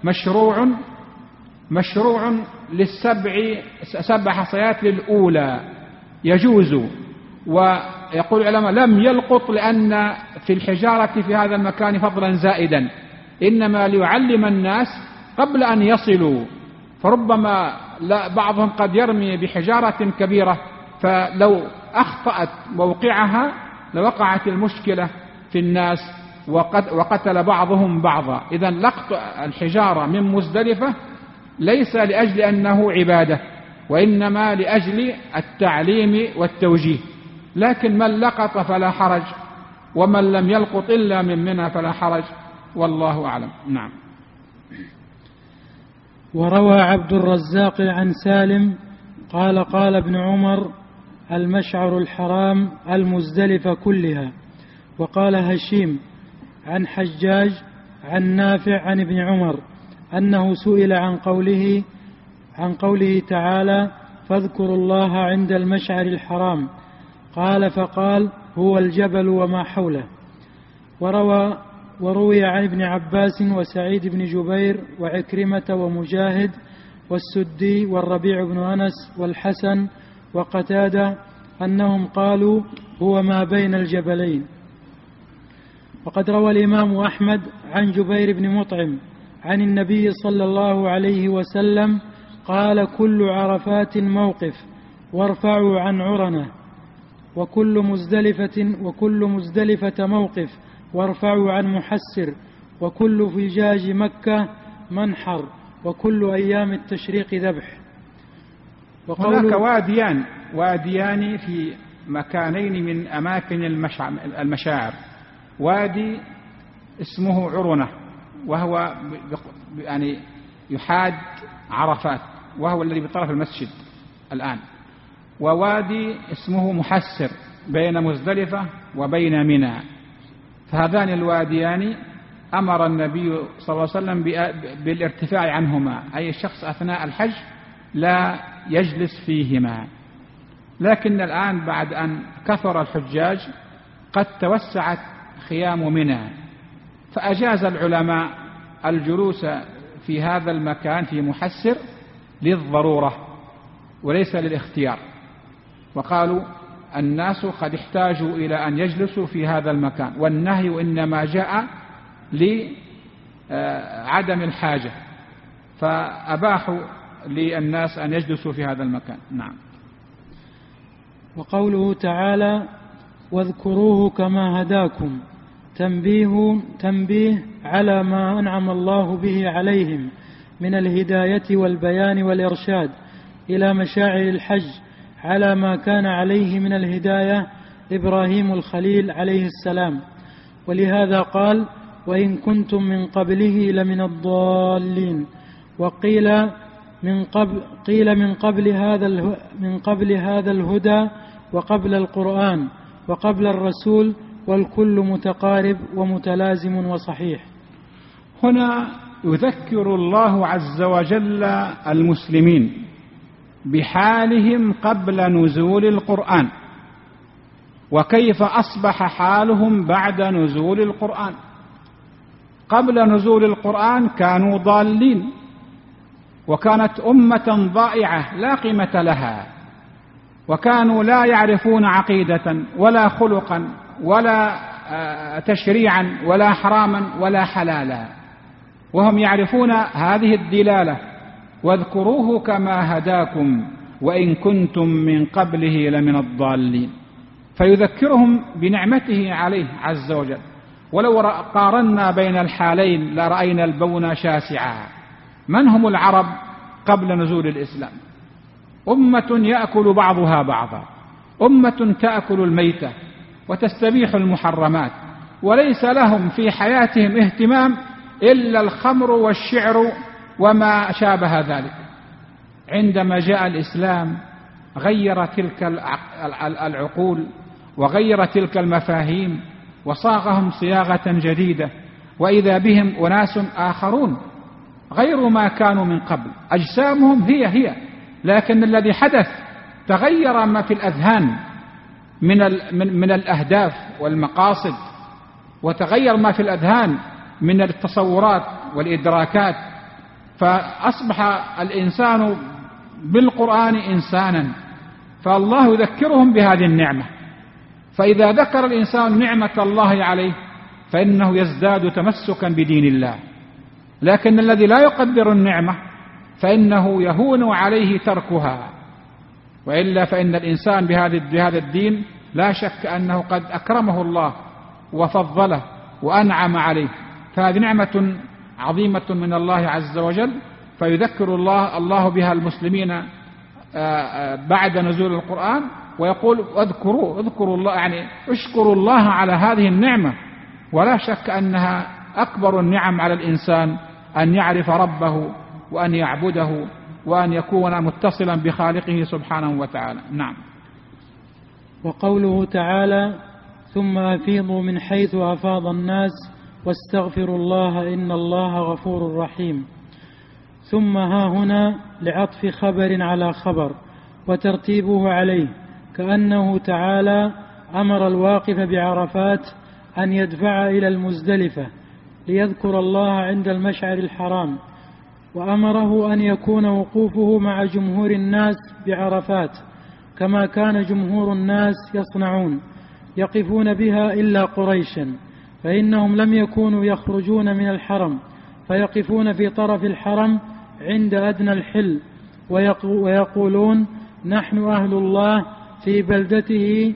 مشروع للسبع حصيات للأولى يجوز، ويقول العلماء لم يلقط لأن في الحجارة في هذا المكان فضلا زائدا، إنما ليعلم الناس قبل أن يصلوا، فربما بعضهم قد يرمي بحجارة كبيرة، فلو أخطأت موقعها لوقعت المشكلة في الناس وقتل بعضهم بعضا. إذن لقط الحجارة من مزدلفة ليس لأجل أنه عبادة، وإنما لأجل التعليم والتوجيه، لكن من لقط فلا حرج، ومن لم يلقط إلا من منى فلا حرج، والله أعلم. نعم. وروى عبد الرزاق عن سالم قال قال ابن عمر المشعر الحرام المزدلفة كلها. وقال هشيم عن حجاج عن نافع عن ابن عمر أنه سئل عن قوله تعالى فاذكروا الله عند المشعر الحرام، قال فقال هو الجبل وما حوله. وروي عن ابن عباس وسعيد بن جبير وعكرمة ومجاهد والسدي والربيع بن أنس والحسن وقتادة أنهم قالوا هو ما بين الجبلين. وقد روى الإمام أحمد عن جبير بن مطعم عن النبي صلى الله عليه وسلم قال كل عرفات موقف وارفعوا عن عرنة، وكل مزدلفة موقف وارفعوا عن محسر، وكل فجاج مكة منحر وكل أيام التشريق ذبح. هناك واديان في مكانين من أماكن المشاعر. وادي اسمه عرنة، وهو يعني يحاد عرفات، وهو الذي بطرف المسجد الآن. ووادي اسمه محسر بين مزدلفة وبين منى. فهذان الواديان أمر النبي صلى الله عليه وسلم بالارتفاع عنهما، أي الشخص أثناء الحج لا يجلس فيهما. لكن الآن بعد أن كثر الحجاج قد توسعت خيام منى، فأجاز العلماء الجلوس في هذا المكان في محسر للضرورة وليس للاختيار، وقالوا الناس قد احتاجوا إلى أن يجلسوا في هذا المكان، والنهي إنما جاء لعدم الحاجة، فأباحوا للناس أن يجلسوا في هذا المكان. نعم. وقوله تعالى واذكروه كما هداكم، تنبيه على ما أنعم الله به عليهم من الهداية والبيان والإرشاد إلى مشاعر الحج، على ما كان عليه من الهداية إبراهيم الخليل عليه السلام. ولهذا قال وإن كنتم من قبله لمن الضالين. وقيل من قبل هذا الهدى وقبل القرآن وقبل الرسول، والكل متقارب ومتلازم وصحيح. هنا يذكر الله عز وجل المسلمين بحالهم قبل نزول القرآن، وكيف أصبح حالهم بعد نزول القرآن. قبل نزول القرآن كانوا ضالين، وكانت أمة ضائعة لا قيمة لها، وكانوا لا يعرفون عقيدة ولا خلقا ولا تشريعا ولا حراما ولا حلالا، وهم يعرفون هذه الدلالة واذكروه كما هداكم وإن كنتم من قبله لمن الضالين. فيذكرهم بنعمته عليه عز وجل. ولو قارنا بين الحالين لرأينا البون شاسعا. من هم العرب قبل نزول الإسلام؟ أمة يأكل بعضها بعضا، أمة تأكل الميتة وتستبيح المحرمات، وليس لهم في حياتهم اهتمام إلا الخمر والشعر وما شابه ذلك. عندما جاء الإسلام غير تلك العقول وغير تلك المفاهيم وصاغهم صياغة جديدة، وإذا بهم أناس آخرون غير ما كانوا من قبل، أجسامهم هي، لكن الذي حدث تغير ما في الأذهان من الأهداف والمقاصد، وتغير ما في الأذهان من التصورات والإدراكات، فأصبح الإنسان بالقرآن إنسانا. فالله يذكرهم بهذه النعمة، فإذا ذكر الإنسان نعمة الله عليه فإنه يزداد تمسكا بدين الله. لكن الذي لا يقدر النعمة فإنه يهون عليه تركها، وإلا فإن الإنسان بهذا الدين لا شك أنه قد أكرمه الله وفضله وأنعم عليه، فهذه نعمة عظيمة من الله عز وجل. فيذكر الله بها المسلمين بعد نزول القرآن، ويقول اذكروا الله، يعني اشكروا الله على هذه النعمة. ولا شك أنها أكبر النعم على الإنسان أن يعرف ربه وأن يعبده وأن يكون متصلا بخالقه سبحانه وتعالى. نعم. وقوله تعالى ثم أفيضوا من حيث أفاض الناس واستغفروا الله إن الله غفور رحيم. ثم ها هنا لعطف خبر على خبر وترتيبه عليه، كأنه تعالى أمر الواقف بعرفات أن يدفع إلى المزدلفة ليذكر الله عند المشعر الحرام، وأمره أن يكون وقوفه مع جمهور الناس بعرفات كما كان جمهور الناس يصنعون يقفون بها إلا قريشا، فإنهم لم يكونوا يخرجون من الحرم، فيقفون في طرف الحرم عند أدنى الحل ويقولون نحن أهل الله في بلدته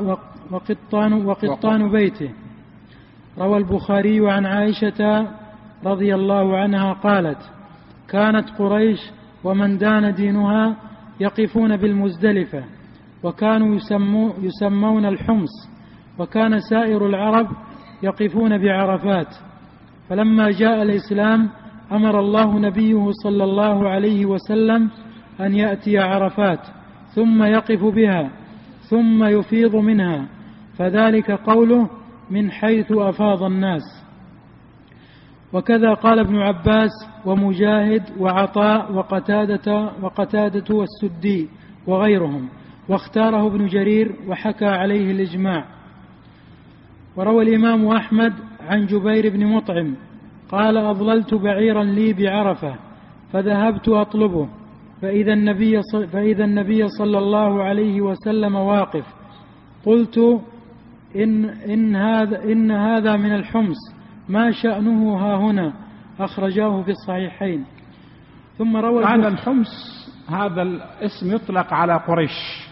وقطان بيته. روى البخاري عن عائشة رضي الله عنها قالت: كانت قريش ومن دان دينها يقفون بالمزدلفة، وكانوا يسمون الحمص، وكان سائر العرب يقفون بعرفات. فلما جاء الإسلام أمر الله نبيه صلى الله عليه وسلم أن يأتي عرفات ثم يقف بها ثم يفيض منها، فذلك قوله: من حيث أفاض الناس. وكذا قال ابن عباس ومجاهد وعطاء وقتادة والسدي وغيرهم، واختاره ابن جرير وحكى عليه الإجماع. وروى الإمام أحمد عن جبير بن مطعم قال: أضللت بعيرا لي بعرفة فذهبت أطلبه، فإذا النبي صلى الله عليه وسلم واقف، قلت: إن هذا من الحمص، ما شأنه ها هنا؟ أخرجاه في الصحيحين. ثم روى على الحمص هذا الاسم يطلق على قريش،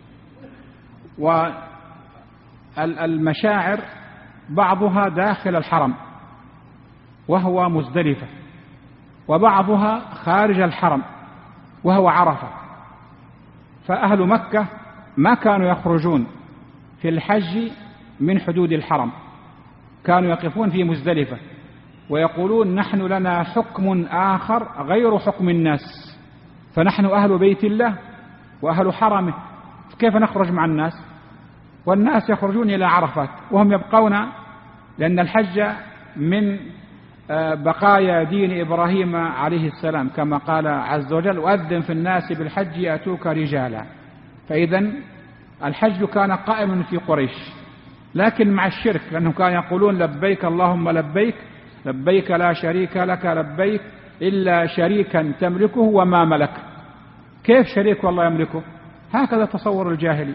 والمشاعر بعضها داخل الحرم وهو مزدلفة، وبعضها خارج الحرم وهو عرفة. فأهل مكة ما كانوا يخرجون في الحج من حدود الحرم، كانوا يقفون في مزدلفة ويقولون: نحن لنا حكم آخر غير حكم الناس، فنحن أهل بيت الله وأهل حرمه، كيف نخرج مع الناس؟ والناس يخرجون إلى عرفات وهم يبقون، لأن الحج من بقايا دين إبراهيم عليه السلام، كما قال عز وجل: وأذن في الناس بالحج يأتوك رجالا. فإذا الحج كان قائما في قريش، لكن مع الشرك، لأنهم كانوا يقولون: لبيك اللهم لبيك، لبيك لا شريك لك لبيك إلا شريكا تملكه وما ملك. كيف شريك والله يملكه؟ هكذا تصور الجاهلي.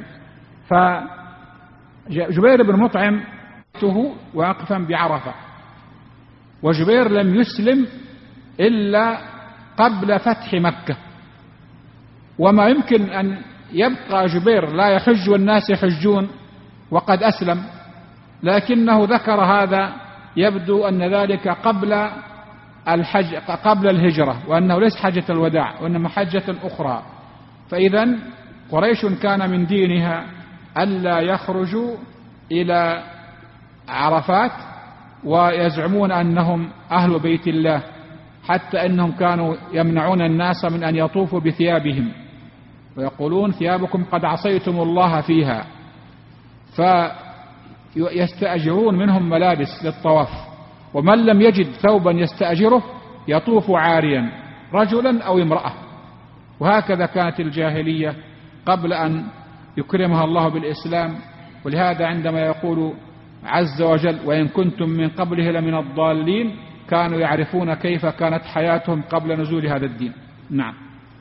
فجبير بن مطعم واقفا بعرفة، وجبير لم يسلم إلا قبل فتح مكة، وما يمكن أن يبقى جبير لا يحج والناس يحجون وقد أسلم، لكنه ذكر هذا، يبدو أن ذلك قبل الحج، قبل الهجرة، وأنه ليس حجة الوداع وإنما حجة أخرى. فإذا قريش كان من دينها ألا يخرجوا إلى عرفات، ويزعمون أنهم أهل بيت الله، حتى أنهم كانوا يمنعون الناس من أن يطوفوا بثيابهم، ويقولون: ثيابكم قد عصيتم الله فيها. فيستأجرون منهم ملابس للطواف، ومن لم يجد ثوبا يستأجره يطوف عاريا، رجلا أو امرأة. وهكذا كانت الجاهلية قبل أن يكرمها الله بالإسلام. ولهذا عندما يقول عز وجل: وإن كنتم من قبله لمن الضالين، كانوا يعرفون كيف كانت حياتهم قبل نزول هذا الدين. نعم.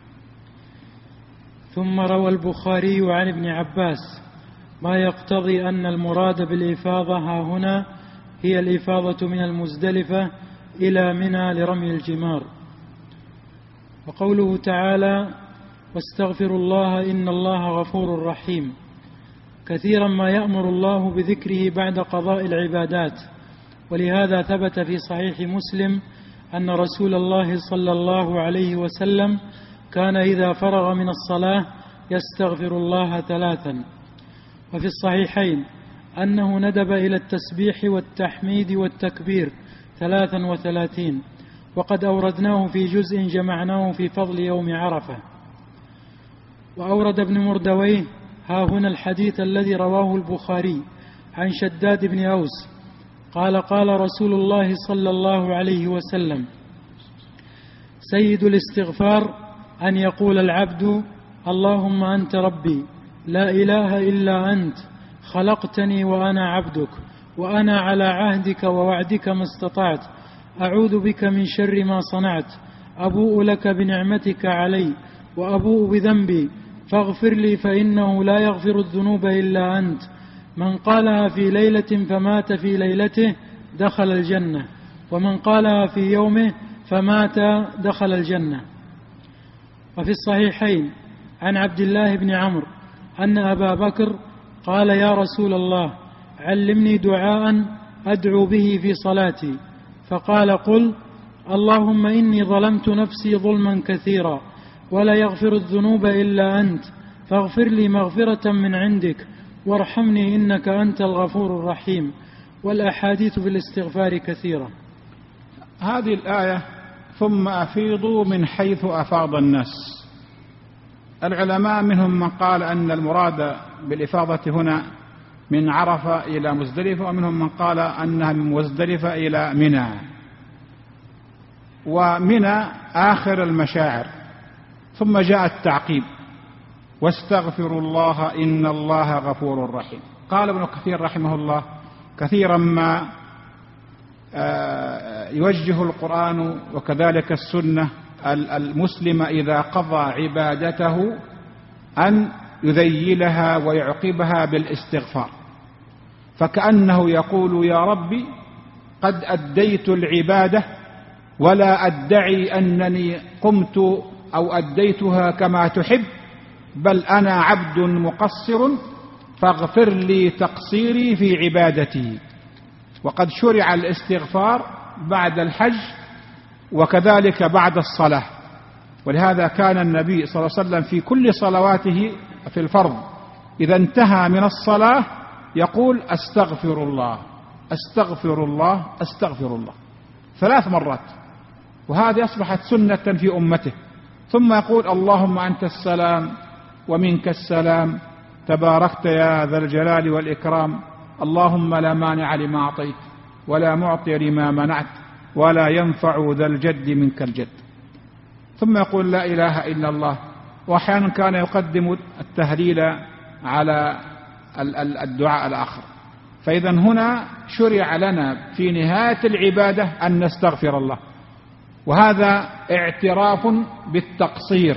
ثم روى البخاري عن ابن عباس ما يقتضي أن المراد بالإفاضة ها هنا هي الإفاضة من المزدلفة إلى منى لرمي الجمار. وقوله تعالى: واستغفروا الله إن الله غفور رحيم، كثيرا ما يأمر الله بذكره بعد قضاء العبادات. ولهذا ثبت في صحيح مسلم أن رسول الله صلى الله عليه وسلم كان إذا فرغ من الصلاة يستغفر الله 3. وفي الصحيحين أنه ندب إلى التسبيح والتحميد والتكبير 33، وقد أوردناه في جزء جمعناه في فضل يوم عرفة. وأورد ابن مردويه ها هنا الحديث الذي رواه البخاري عن شداد بن أوس قال: قال رسول الله صلى الله عليه وسلم: سيد الاستغفار أن يقول العبد: اللهم أنت ربي لا إله إلا أنت، خلقتني وأنا عبدك، وأنا على عهدك ووعدك ما استطعت، أعوذ بك من شر ما صنعت، أبوء لك بنعمتك علي وأبوء بذنبي، فاغفر لي فإنه لا يغفر الذنوب إلا أنت. من قالها في ليلة فمات في ليلته دخل الجنة، ومن قالها في يومه فمات دخل الجنة. وفي الصحيحين عن عبد الله بن عمرو أن أبا بكر قال: يا رسول الله، علمني دعاء أدعو به في صلاتي. فقال: قل: اللهم إني ظلمت نفسي ظلما كثيرا ولا يغفر الذنوب إلا أنت، فاغفر لي مغفرة من عندك وارحمني إنك أنت الغفور الرحيم. والأحاديث بالاستغفار كثيرة. هذه الآية: ثم أفيضوا من حيث أفاض الناس. العلماء منهم من قال أن المراد بالإفاضة هنا من عرفة إلى مزدلفة، ومنهم من قال أنها من مزدلفة إلى منى، ومنى آخر المشاعر. ثم جاء التعقيب: واستغفروا الله إن الله غفور رحيم. قال ابن كثير رحمه الله: كثيرا ما يوجه القرآن وكذلك السنة المسلم إذا قضى عبادته أن يذيلها ويعقبها بالاستغفار، فكأنه يقول: يا ربي قد أديت العبادة ولا أدعي أنني قمت أو أديتها كما تحب، بل أنا عبد مقصر، فاغفر لي تقصيري في عبادتي. وقد شرع الاستغفار بعد الحج وكذلك بعد الصلاة، ولهذا كان النبي صلى الله عليه وسلم في كل صلواته في الفرض إذا انتهى من الصلاة يقول: أستغفر الله أستغفر الله أستغفر الله 3 مرات، وهذه أصبحت سنة في أمته. ثم يقول: اللهم أنت السلام ومنك السلام تباركت يا ذا الجلال والإكرام، اللهم لا مانع لما أعطيت ولا معطي لما منعت ولا ينفع ذا الجد منك الجد. ثم يقول: لا إله إلا الله. وأحيانا كان يقدم التهليل على الدعاء الآخر. فإذا هنا شرع لنا في نهاية العبادة أن نستغفر الله، وهذا اعتراف بالتقصير.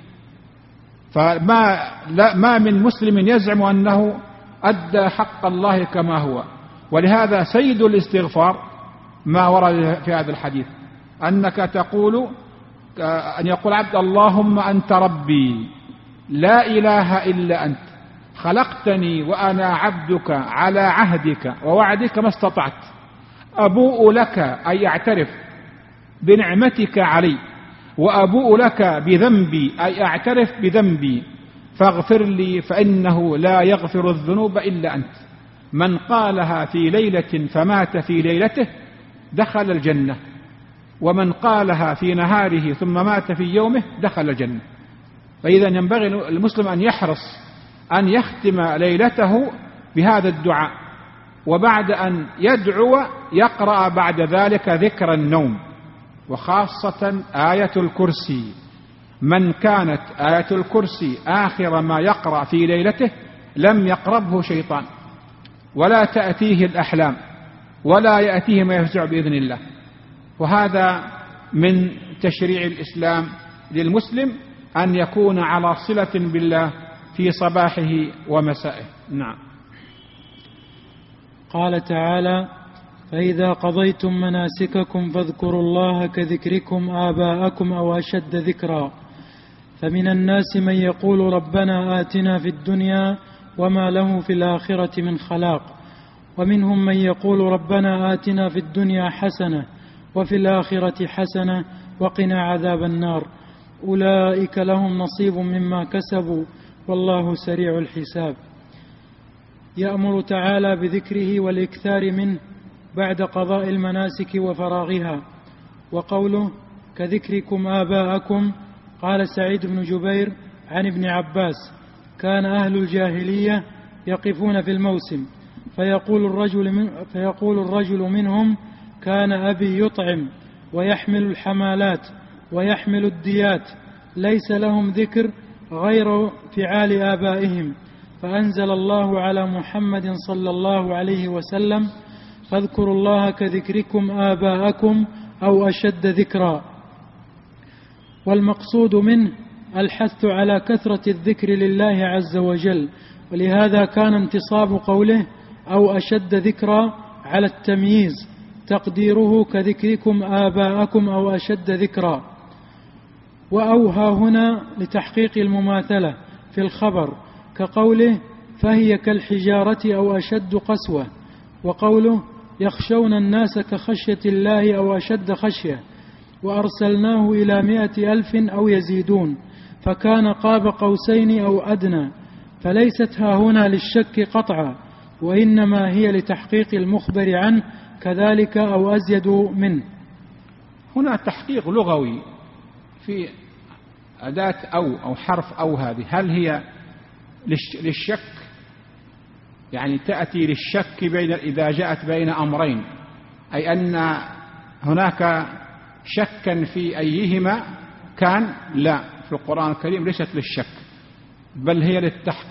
فما من مسلم يزعم أنه أدى حق الله كما هو. ولهذا سيد الاستغفار ما ورد في هذا الحديث، أنك تقول أن يقول عبد: اللهم أنت ربي لا إله إلا أنت، خلقتني وأنا عبدك على عهدك ووعدك ما استطعت، أبوء لك أي أعترف بنعمتك علي، وأبوء لك بذنبي أي أعترف بذنبي، فاغفر لي فإنه لا يغفر الذنوب إلا أنت. من قالها في ليلة فمات في ليلته دخل الجنة، ومن قالها في نهاره ثم مات في يومه دخل الجنة. فإذا ينبغي المسلم أن يحرص أن يختم ليلته بهذا الدعاء، وبعد أن يدعو يقرأ بعد ذلك ذكر النوم، وخاصة آية الكرسي. من كانت آية الكرسي آخر ما يقرأ في ليلته لم يقربه شيطان، ولا تأتيه الأحلام، ولا يأتيه ما يفزع بإذن الله. وهذا من تشريع الإسلام للمسلم أن يكون على صلة بالله في صباحه ومسائه. نعم. قال تعالى: فإذا قضيتم مناسككم فاذكروا الله كذكركم آباءكم أو أشد ذكرا. فمن الناس من يقول ربنا آتنا في الدنيا وما له في الآخرة من خلاق، ومنهم من يقول ربنا آتنا في الدنيا حسنة وفي الآخرة حسنة وقنا عذاب النار. أولئك لهم نصيب مما كسبوا والله سريع الحساب. يأمر تعالى بذكره والإكثار منه بعد قضاء المناسك وفراغها. وقوله كذكركم آباءكم، قال سعيد بن جبير عن ابن عباس: كان أهل الجاهلية يقفون في الموسم فيقول الرجل منهم: كان أبي يطعم ويحمل الحمالات ويحمل الديات، ليس لهم ذكر غير فعال آبائهم. فأنزل الله على محمد صلى الله عليه وسلم: فاذكروا الله كذكركم آباءكم أو أشد ذكرا. والمقصود منه الحث على كثرة الذكر لله عز وجل، ولهذا كان انتصاب قوله أو أشد ذكرا على التمييز، تقديره كذكركم آباءكم أو أشد ذكرا. وأوها هنا لتحقيق المماثلة في الخبر، كقوله فهي كالحجارة أو أشد قسوة، وقوله يخشون الناس كخشية الله أو أشد خشية، وأرسلناه إلى 100,000 أو يزيدون، فكان قاب قوسين أو أدنى. فليست هنا للشك قطعا، وإنما هي لتحقيق المخبر عنه كذلك أو أزيد منه. هنا تحقيق لغوي في أداة أو حرف أو، هذه هل هي للشك؟ يعني تأتي للشك إذا جاءت بين أمرين، أي أن هناك شكا في أيهما كان، لا، في القرآن الكريم ليست للشك، بل هي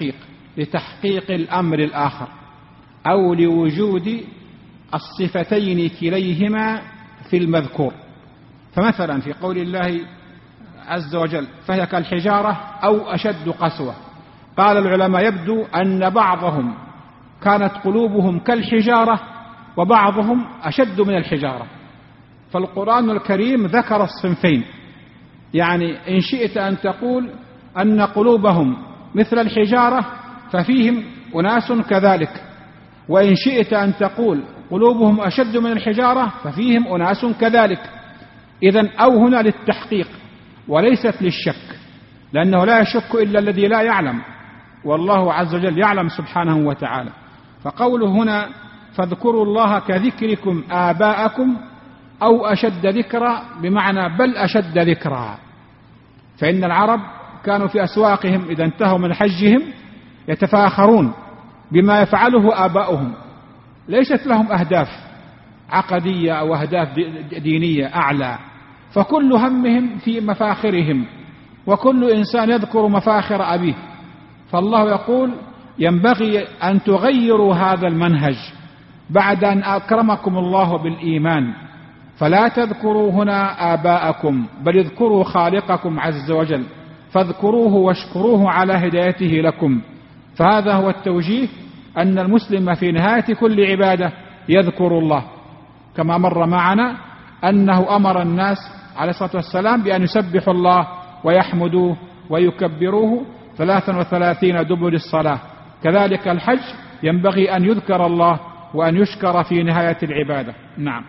لتحقيق الأمر الآخر، أو لوجود الصفتين كليهما في المذكور. فمثلا في قول الله عز وجل فهي كالحجارة أو أشد قسوة، قال العلماء يبدو أن بعضهم كانت قلوبهم كالحجارة وبعضهم أشد من الحجارة، فالقرآن الكريم ذكر الصنفين. يعني إن شئت أن تقول أن قلوبهم مثل الحجارة ففيهم أناس كذلك، وإن شئت أن تقول قلوبهم أشد من الحجارة ففيهم أناس كذلك. إذن أو هنا للتحقيق وليست للشك، لأنه لا يشك إلا الذي لا يعلم، والله عز وجل يعلم سبحانه وتعالى. فقوله هنا فاذكروا الله كذكركم آباءكم أو أشد ذكرا، بمعنى بل أشد ذكرا. فإن العرب كانوا في أسواقهم إذا انتهوا من حجهم يتفاخرون بما يفعله آباؤهم، ليست لهم أهداف عقدية أو أهداف دينية أعلى، فكل همهم في مفاخرهم، وكل إنسان يذكر مفاخر أبيه. فالله يقول ينبغي أن تغيروا هذا المنهج بعد أن أكرمكم الله بالإيمان، فلا تذكروا هنا آباءكم بل اذكروا خالقكم عز وجل، فاذكروه واشكروه على هدايته لكم. فهذا هو التوجيه، أن المسلم في نهاية كل عبادة يذكر الله، كما مر معنا أنه أمر الناس عليه الصلاة والسلام بأن يسبحوا الله ويحمدوه ويكبروه 33 دبر الصلاة. كذلك الحج ينبغي أن يذكر الله وأن يشكر في نهاية العبادة. نعم.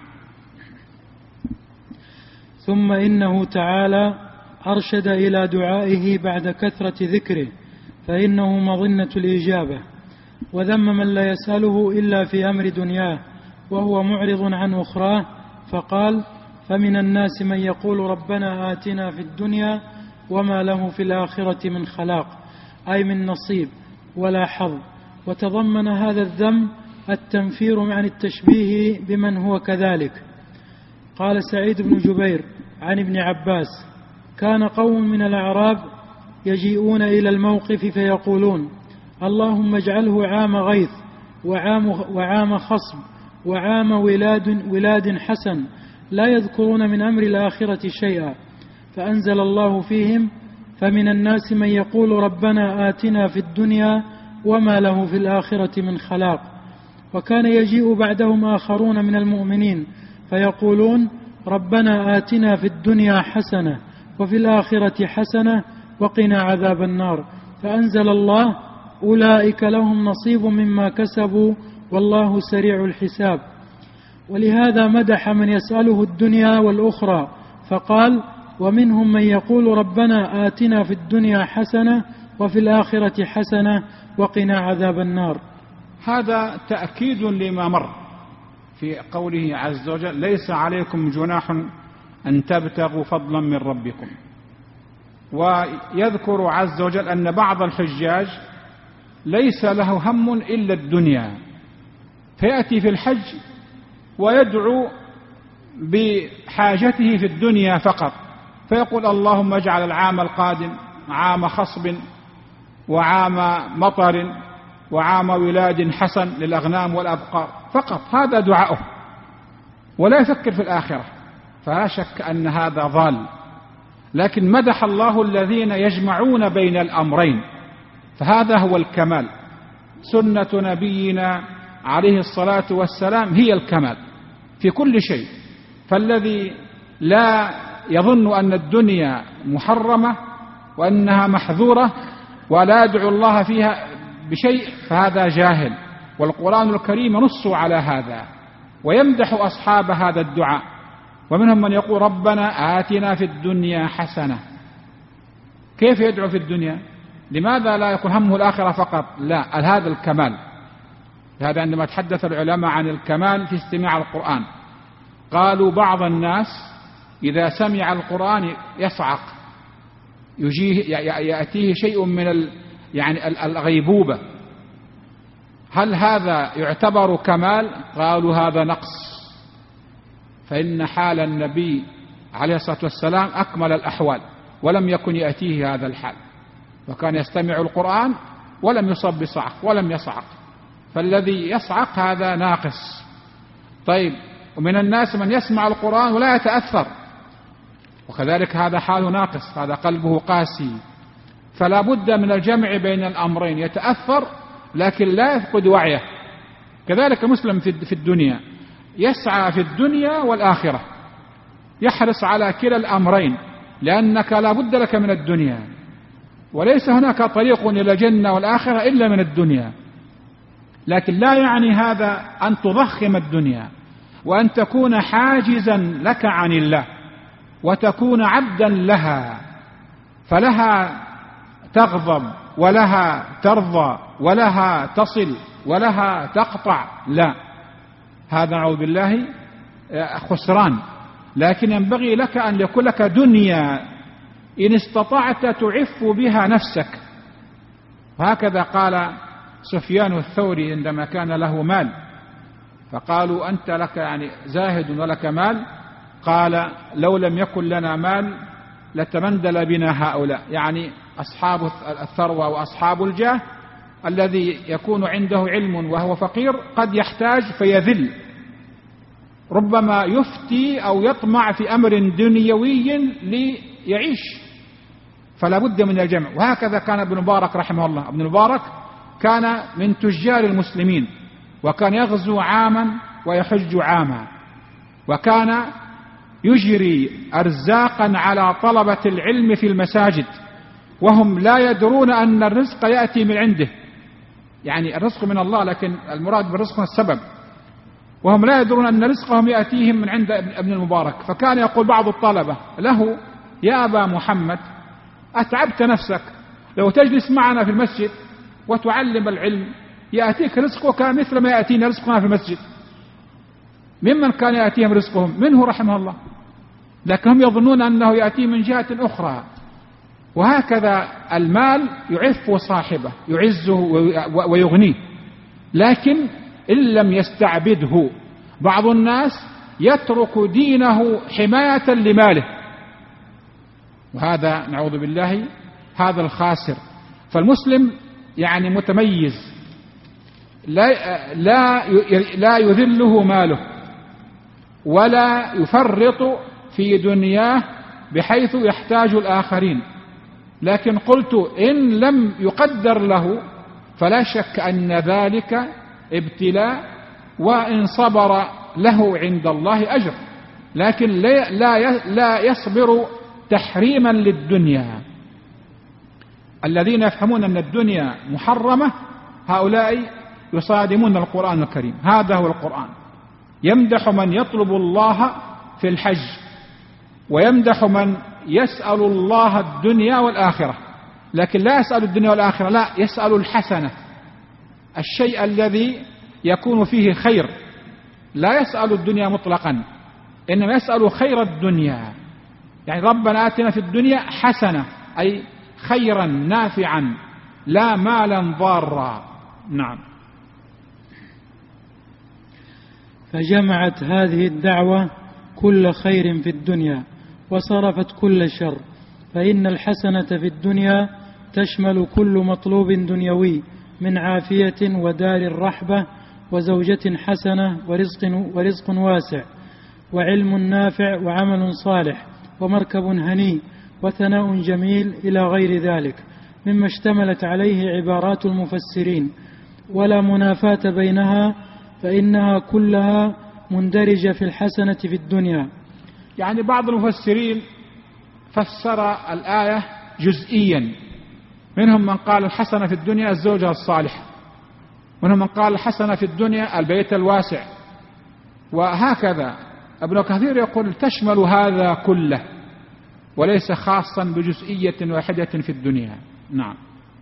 ثم إنه تعالى أرشد إلى دعائه بعد كثرة ذكره، فإنه مظنة الإجابة، وذم من لا يسأله إلا في أمر دنياه وهو معرض عن أخراه، فقال فمن الناس من يقول ربنا آتنا في الدنيا وما له في الآخرة من خلاق، أي من نصيب ولا حظ. وتضمن هذا الذم التنفير عن التشبيه بمن هو كذلك. قال سعيد بن جبير عن ابن عباس كان قوم من الأعراب يجيئون إلى الموقف فيقولون اللهم اجعله عام غيث وعام خصب وعام ولاد حسن، لا يذكرون من أمر الآخرة شيئا. فأنزل الله فيهم فمن الناس من يقول ربنا آتنا في الدنيا وما له في الآخرة من خلاق. وكان يجيء بعدهم آخرون من المؤمنين فيقولون ربنا آتنا في الدنيا حسنة وفي الآخرة حسنة وقنا عذاب النار. فأنزل الله أولئك لهم نصيب مما كسبوا والله سريع الحساب. ولهذا مدح من يسأله الدنيا والأخرى فقال ومنهم من يقول ربنا آتنا في الدنيا حسنة وفي الآخرة حسنة وقنا عذاب النار. هذا تأكيد لما مر في قوله عز وجل ليس عليكم جناح أن تبتغوا فضلا من ربكم. ويذكر عز وجل أن بعض الحجاج ليس له هم إلا الدنيا، فيأتي في الحج ويدعو بحاجته في الدنيا فقط، فيقول اللهم اجعل العام القادم عام خصب وعام مطر وعام ولاد حسن للأغنام والأبقار فقط، هذا دعاؤه، ولا يفكر في الآخرة. فلا شك أن هذا ضال. لكن مدح الله الذين يجمعون بين الأمرين، فهذا هو الكمال. سنة نبينا عليه الصلاة والسلام هي الكمال في كل شيء. فالذي لا يظن أن الدنيا محرمة وأنها محذورة ولا يدعو الله فيها بشيء فهذا جاهل، والقرآن الكريم نص على هذا. ويمدح أصحاب هذا الدعاء. ومنهم من يقول ربنا آتنا في الدنيا حسنة. كيف يدعو في الدنيا؟ لماذا لا يكون همه الآخرة فقط؟ لا، هذا الكمال. هذا عندما تحدث العلماء عن الكمال في استماع القرآن قالوا بعض الناس إذا سمع القرآن يصعق، يأتيه شيء من يعني الغيبوبة. هل هذا يعتبر كمال؟ قالوا هذا نقص، فإن حال النبي عليه الصلاة والسلام أكمل الأحوال، ولم يكن يأتيه هذا الحال، وكان يستمع القرآن ولم يصب بصعق ولم يصعق، فالذي يصعق هذا ناقص. طيب، ومن الناس من يسمع القرآن ولا يتأثر، وكذلك هذا حاله ناقص، هذا قلبه قاسي. فلا بد من الجمع بين الأمرين، يتأثر لكن لا يفقد وعيه. كذلك المسلم في الدنيا يسعى في الدنيا والآخرة، يحرص على كلا الأمرين، لأنك لا بد لك من الدنيا، وليس هناك طريق إلى الجنة والآخرة إلا من الدنيا. لكن لا يعني هذا أن تضخم الدنيا وأن تكون حاجزا لك عن الله وتكون عبدا لها، فلها تغضب ولها ترضى ولها تصل ولها تقطع. لا، هذا نعوذ بالله خسران. لكن ينبغي لك أن يكون لك دنيا إن استطعت تعف بها نفسك. وهكذا قال سفيان الثوري عندما كان له مال، فقالوا أنت لك يعني زاهد ولك مال، قال لو لم يكن لنا مال لتمندل بنا هؤلاء، يعني أصحاب الثروة وأصحاب الجاه، الذي يكون عنده علم وهو فقير قد يحتاج فيذل، ربما يفتي أو يطمع في أمر دنيوي ليعيش، فلا بد من الجمع. وهكذا كان ابن مبارك رحمه الله. ابن مبارك كان من تجار المسلمين، وكان يغزو عاما ويحج عاما، وكان يجري أرزاقا على طلبة العلم في المساجد وهم لا يدرون أن الرزق يأتي من عنده، يعني الرزق من الله، لكن المراد بالرزق السبب، وهم لا يدرون أن رزقهم يأتيهم من عند ابن المبارك. فكان يقول بعض الطلبة له يا أبا محمد أتعبت نفسك، لو تجلس معنا في المسجد وتعلم العلم يأتيك رزقك مثل ما يأتينا رزقنا في المسجد. ممن كان يأتيهم رزقهم؟ منه رحمه الله، لكنهم يظنون أنه يأتي من جهة أخرى. وهكذا المال يعف صاحبه، يعزه ويغنيه، لكن إن لم يستعبده. بعض الناس يترك دينه حماية لماله، وهذا نعوذ بالله هذا الخاسر. فالمسلم يعني متميز، لا يذله ماله ولا يفرط في دنياه بحيث يحتاج الآخرين. لكن قلت إن لم يقدر له فلا شك أن ذلك ابتلاء، وإن صبر له عند الله أجر، لكن لا يصبر تحريما للدنيا. الذين يفهمون أن الدنيا محرمة هؤلاء يصادمون القرآن الكريم. هذا هو القرآن، يمدح من يطلب الله في الحج، ويمدح من يسأل الله الدنيا والآخرة، لكن لا يسأل الدنيا والآخرة، لا، يسأل الحسنة، الشيء الذي يكون فيه خير. لا يسأل الدنيا مطلقا، إنما يسأل خير الدنيا، يعني ربنا آتنا في الدنيا حسنة، أي خيرا نافعا لا مالا ضارا. نعم. فجمعت هذه الدعوة كل خير في الدنيا وصرفت كل شر، فإن الحسنة في الدنيا تشمل كل مطلوب دنيوي من عافية ودار رحبة وزوجة حسنة ورزق واسع وعلم نافع وعمل صالح ومركب هنيء وثناء جميل إلى غير ذلك مما اشتملت عليه عبارات المفسرين، ولا منافاة بينها، فإنها كلها مندرجة في الحسنة في الدنيا. يعني بعض المفسرين فسر الآية جزئيا، منهم من قال الحسنة في الدنيا الزوجة الصالحة، منهم من قال الحسنة في الدنيا البيت الواسع، وهكذا ابن كثير يقول تشمل هذا كله وليس خاصا بجزئية واحدة في الدنيا. نعم.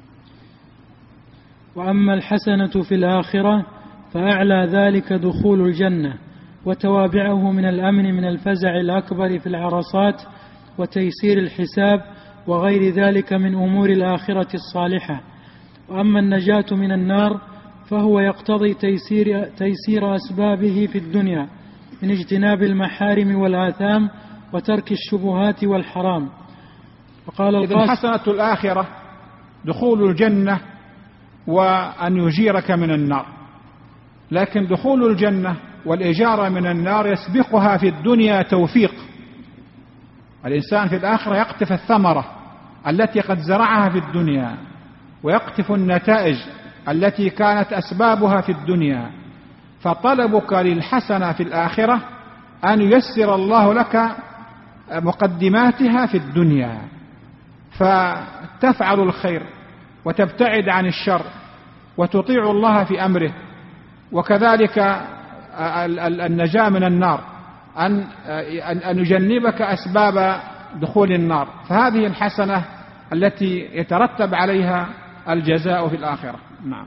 وأما الحسنة في الآخرة فأعلى ذلك دخول الجنة وتوابعه من الأمن من الفزع الأكبر في العرصات وتيسير الحساب وغير ذلك من أمور الآخرة الصالحة. وأما النجاة من النار فهو يقتضي تيسير أسبابه في الدنيا من اجتناب المحارم والآثام وترك الشبهات والحرام. وقال إذن حسنة الآخرة دخول الجنة وأن يجيرك من النار، لكن دخول الجنة والإجارة من النار يسبقها في الدنيا توفيق. الإنسان في الآخرة يقطف الثمرة التي قد زرعها في الدنيا ويقطف النتائج التي كانت أسبابها في الدنيا. فطلبك للحسنة في الآخرة أن ييسر الله لك مقدماتها في الدنيا فتفعل الخير وتبتعد عن الشر وتطيع الله في أمره، وكذلك النجاة من النار أن يجنبك أسباب دخول النار. فهذه الحسنة التي يترتب عليها الجزاء في الآخرة. نعم.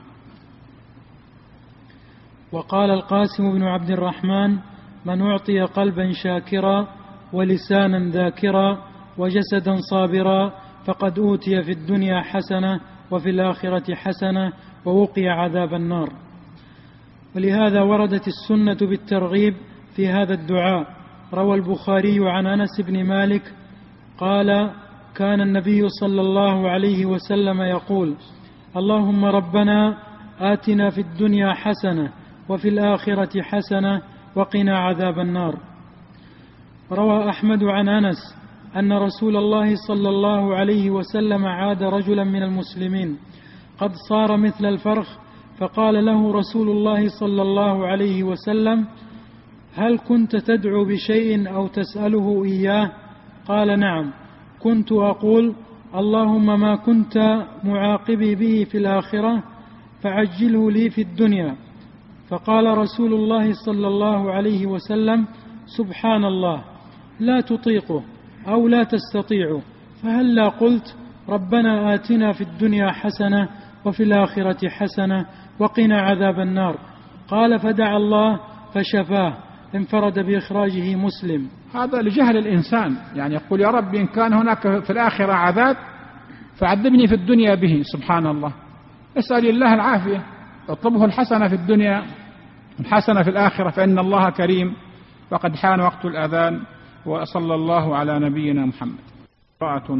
وقال القاسم بن عبد الرحمن: من أعطي قلبا شاكرا ولسانا ذاكرا وجسدا صابرا فقد أوتي في الدنيا حسنة وفي الآخرة حسنة ووقي عذاب النار. ولهذا وردت السنة بالترغيب في هذا الدعاء. روى البخاري عن أنس بن مالك قال: كان النبي صلى الله عليه وسلم يقول: اللهم ربنا آتنا في الدنيا حسنة وفي الآخرة حسنة وقنا عذاب النار. روى أحمد عن أنس أن رسول الله صلى الله عليه وسلم عاد رجلا من المسلمين قد صار مثل الفرخ، فقال له رسول الله صلى الله عليه وسلم: هل كنت تدعو بشيء أو تسأله إياه؟ قال: نعم، كنت أقول: اللهم ما كنت معاقبي به في الآخرة فعجله لي في الدنيا. فقال رسول الله صلى الله عليه وسلم: سبحان الله، لا تطيقه أو لا تستطيعه، فهلا قلت: ربنا آتنا في الدنيا حسنة وفي الآخرة حسنة وقنا عذاب النار. قال: فدعا الله فشفاه. انفرد بإخراجه مسلم. هذا لجهل الإنسان، يعني يقول: يا رب إن كان هناك في الآخرة عذاب فعذبني في الدنيا به. سبحان الله، اسأل الله العافية، اطلبه الحسنة في الدنيا الحسنة في الآخرة، فإن الله كريم. وقد حان وقت الأذان، وصلى الله على نبينا محمد. قراءة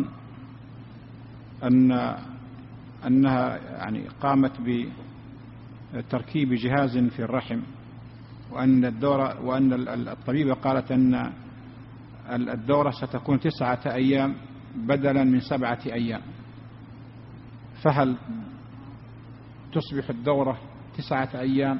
أنها يعني قامت بتركيب جهاز في الرحم، وأن الطبيبة قالت أن الدورة ستكون 9 أيام بدلا من 7 أيام. فهل تصبح الدورة 9 أيام؟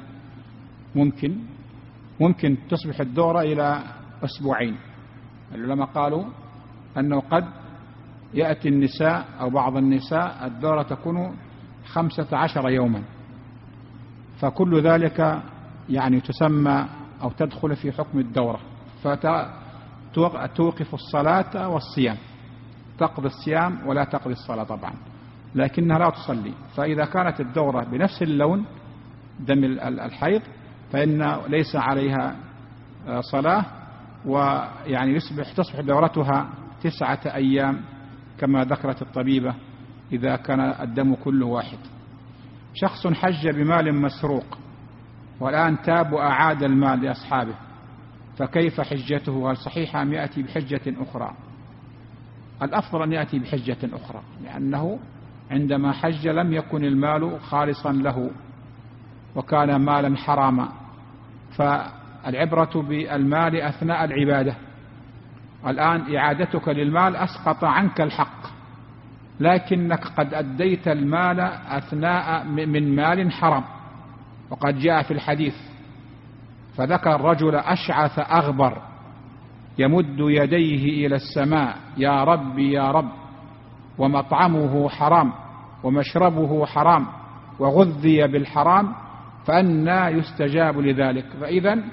ممكن تصبح الدورة إلى 2 العلماء قالوا أنه قد يأتي النساء أو بعض النساء الدورة تكون 15 يوما، فكل ذلك يعني تسمى أو تدخل في حكم الدورة، فتوقف الصلاة والصيام، تقضي الصيام ولا تقضي الصلاة طبعا، لكنها لا تصلي. فإذا كانت الدورة بنفس اللون دم الحيض فإن ليس عليها صلاة، ويعني تصبح دورتها 9 أيام كما ذكرت الطبيبة إذا كان الدم كله واحد. شخص حج بمال مسروق والآن تاب وأعاد المال لأصحابه، فكيف حجته؟ هل صحيحة أم يأتي بحجة أخرى؟ الأفضل أن يأتي بحجة أخرى، لأنه عندما حج لم يكن المال خالصا له وكان مالا حراما، فالعبرة بالمال أثناء العبادة. الآن إعادتك للمال أسقط عنك الحق، لكنك قد أديت المال أثناء من مال حرام. وقد جاء في الحديث فذكر الرجل أشعث أغبر يمد يديه إلى السماء: يا رب يا رب، ومطعمه حرام ومشربه حرام وغذي بالحرام، فأنى يستجاب لذلك. فإذا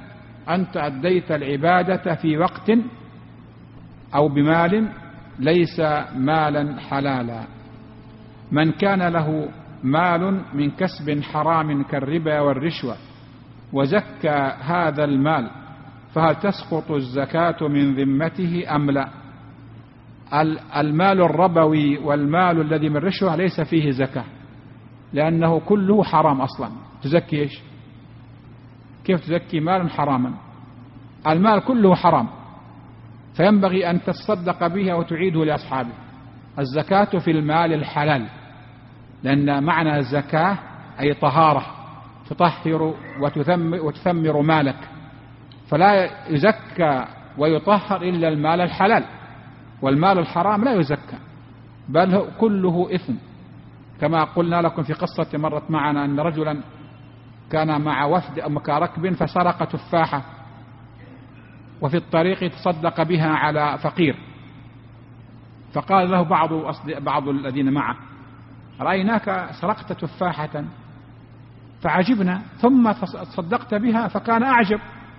أنت أديت العبادة في وقت أو بمال ليس مالا حلالا. من كان له مال من كسب حرام كالربا والرشوة وزكى هذا المال فهل تسقط الزكاة من ذمته أم لا؟ المال الربوي والمال الذي من الرشوة ليس فيه زكاة، لأنه كله حرام أصلا. تزكي إيش؟ كيف تزكي مالا حراما؟ المال كله حرام، فينبغي أن تتصدق به وتعيده لأصحابه. الزكاة في المال الحلال، لأن معنى الزكاة أي طهارة، تطهر وتثمر مالك، فلا يزكى ويطهر إلا المال الحلال، والمال الحرام لا يزكى بل كله إثم. كما قلنا لكم في قصة مرت معنا أن رجلا كان مع وفد أو ركب فسرق تفاحة، وفي الطريق تصدق بها على فقير، فقال له بعض الذين معه: رأيناك سرقت تفاحة فعجبنا، ثم تصدقت بها فكان أعجب.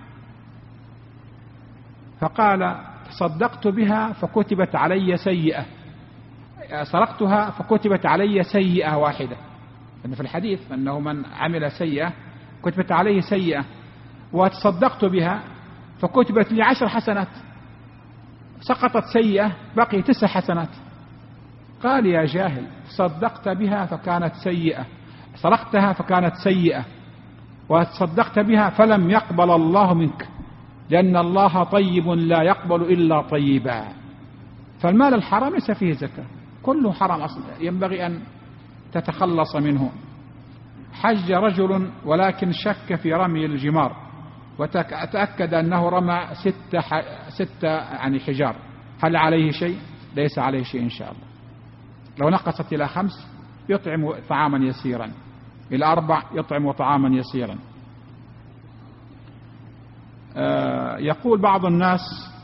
فقال: تصدقت بها فكتبت علي سيئة، سرقتها فكتبت علي سيئة واحدة، لأن في الحديث أنه من عمل سيئة كتبت عليه سيئة، وتصدقت بها فكتبت لي 10 حسنات، سقطت سيئة بقي 9 حسنات. قال: يا جاهل، صدقت بها فكانت سيئة، سرقتها فكانت سيئة، وتصدقت بها فلم يقبل الله منك، لأن الله طيب لا يقبل إلا طيبا. فالمال الحرام ليس فيه زكاة، كله حرام أصلا، ينبغي أن تتخلص منه. حج رجل ولكن شك في رمي الجمار، وتأكد أنه رمى 6 حجار، هل عليه شيء؟ ليس عليه شيء إن شاء الله. لو نقصت إلى 5 يطعم طعاما يسيرا، إلى 4 يطعم طعاما يسيرا. يقول بعض الناس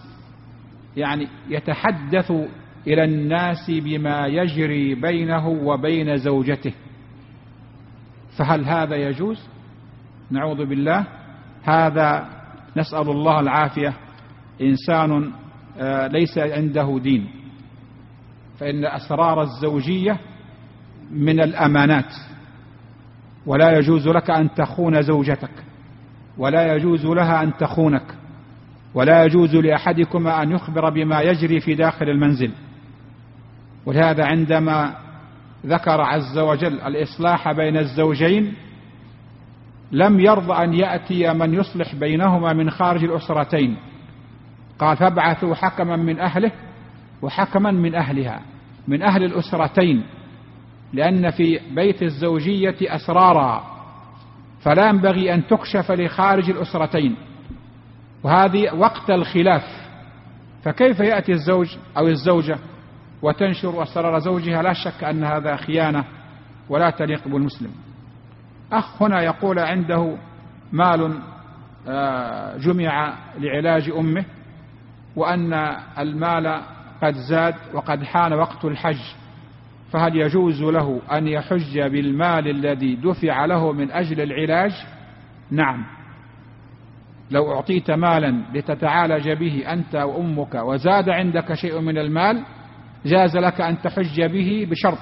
يتحدث إلى الناس بما يجري بينه وبين زوجته، فهل هذا يجوز؟ نعوذ بالله، هذا نسأل الله العافية إنسان ليس عنده دين، فإن أسرار الزوجية من الأمانات، ولا يجوز لك أن تخون زوجتك، ولا يجوز لها أن تخونك، ولا يجوز لأحدكما أن يخبر بما يجري في داخل المنزل. ولهذا عندما ذكر عز وجل الإصلاح بين الزوجين لم يرضى أن يأتي من يصلح بينهما من خارج الأسرتين، قال: فابعثوا حكما من أهله وحكما من أهلها، من أهل الأسرتين، لأن في بيت الزوجية أسرارا فلا ينبغي أن تكشف لخارج الأسرتين، وهذه وقت الخلاف. فكيف يأتي الزوج أو الزوجة وتنشر أسرار زوجها؟ لا شك أن هذا خيانة ولا تليق بالمسلم. أخ هنا يقول عنده مال جمع لعلاج أمه، وأن المال قد زاد وقد حان وقت الحج، فهل يجوز له أن يحج بالمال الذي دفع له من أجل العلاج؟ نعم، لو أعطيت مالا لتتعالج به أنت وأمك وزاد عندك شيء من المال جاز لك أن تحج به، بشرط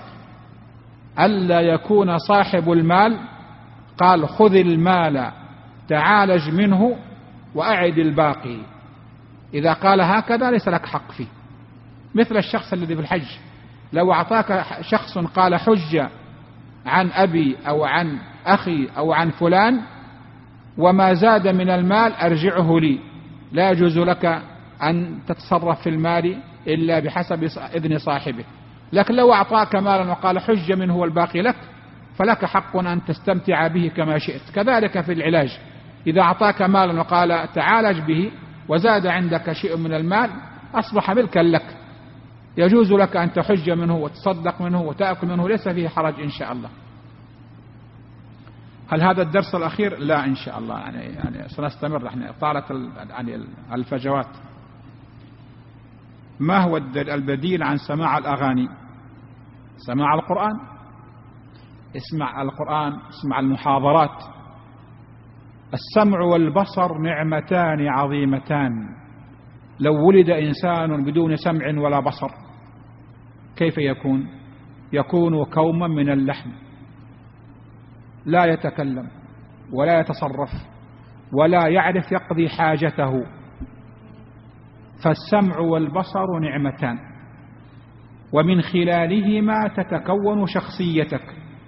ألا يكون صاحب المال قال: خذ المال تعالج منه وأعد الباقي. إذا قال هكذا ليس لك حق فيه، مثل الشخص الذي في الحج، لو أعطاك شخص قال: حج عن أبي أو عن أخي أو عن فلان وما زاد من المال أرجعه لي، لا يجوز لك أن تتصرف في المال إلا بحسب إذن صاحبه. لكن لو أعطاك مالا وقال: حج منه والباقي لك، فلك حق أن تستمتع به كما شئت. كذلك في العلاج، إذا أعطاك مالا وقال: تعالج به، وزاد عندك شيء من المال أصبح ملكا لك، يجوز لك أن تحج منه وتصدق منه وتأكل منه، ليس فيه حرج إن شاء الله. هل هذا الدرس الأخير؟ لا إن شاء الله، يعني سنستمر، نحن طالت الفجوات. ما هو البديل عن سماع الأغاني؟ سماع القرآن، اسمع القرآن، اسمع المحاضرات، السمع والبصر نعمتان عظيمتان. لو ولد إنسان بدون سمع ولا بصر كيف يكون؟ يكون كوما من اللحم، لا يتكلم ولا يتصرف ولا يعرف يقضي حاجته. فالسمع والبصر نعمتان، ومن خلالهما تتكون شخصيتك.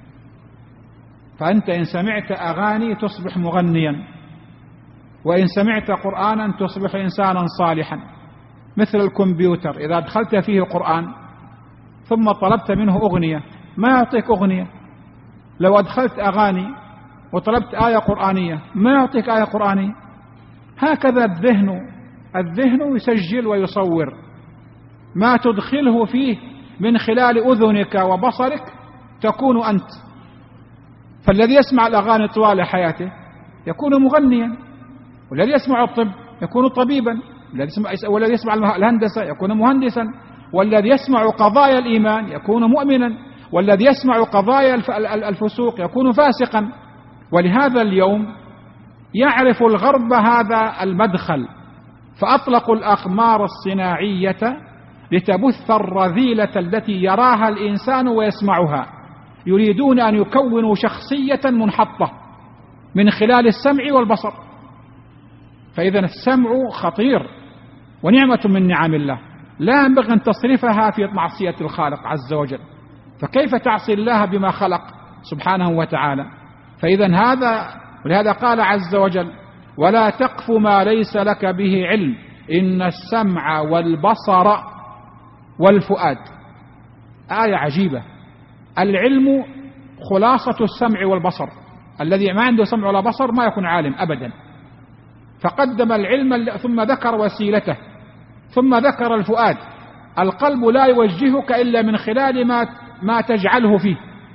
فأنت إن سمعت أغاني تصبح مغنيا، وإن سمعت قرآنا تصبح إنسانا صالحا. مثل الكمبيوتر إذا أدخلت فيه قرآن ثم طلبت منه أغنية ما يعطيك أغنية. لو أدخلت أغاني وطلبت آية قرآنية ما يعطيك آية قرآنية. هكذا الذهن يسجل ويصور ما تدخله فيه من خلال أذنك وبصرك تكون أنت. فالذي يسمع الأغاني طوال حياته يكون مغنيا، والذي يسمع الطب يكون طبيبا، والذي يسمع الهندسة يكون مهندسا، والذي يسمع قضايا الإيمان يكون مؤمنا، والذي يسمع قضايا الفسوق يكون فاسقا. ولهذا اليوم يعرف الغرب هذا المدخل، فأطلقوا الأقمار الصناعية لتبث الرذيلة التي يراها الإنسان ويسمعها. يريدون أن يكونوا شخصية منحطة من خلال السمع والبصر. فإذا السمع خطير ونعمة من نعم الله، لا ينبغي أن تصرفها في معصية الخالق عز وجل. فكيف تعصي الله بما خلق سبحانه وتعالى؟ فإذا ولهذا قال عز وجل: ولا تقف ما ليس لك به علم إن السمع والبصر والفؤاد. آية عجيبة. العلم خلاصة السمع والبصر. الذي ما عنده سمع ولا بصر ما يكون عالم أبدا. فقدم العلم ثم ذكر وسيلته ثم ذكر الفؤاد. القلب لا يوجهك إلا من خلال ما تجعله فيه.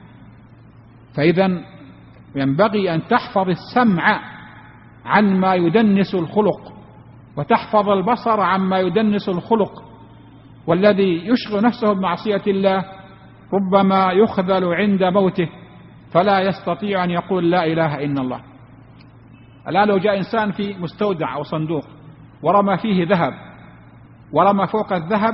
فإذا ينبغي أن تحفظ السمع عن ما يدنس الخلق، وتحفظ البصر عما يدنس الخلق. والذي يشغل نفسه بمعصية الله ربما يخذل عند موته فلا يستطيع أن يقول لا إله إلا الله. الآن لو جاء إنسان في مستودع أو صندوق ورمى فيه ذهب، ورمى فوق الذهب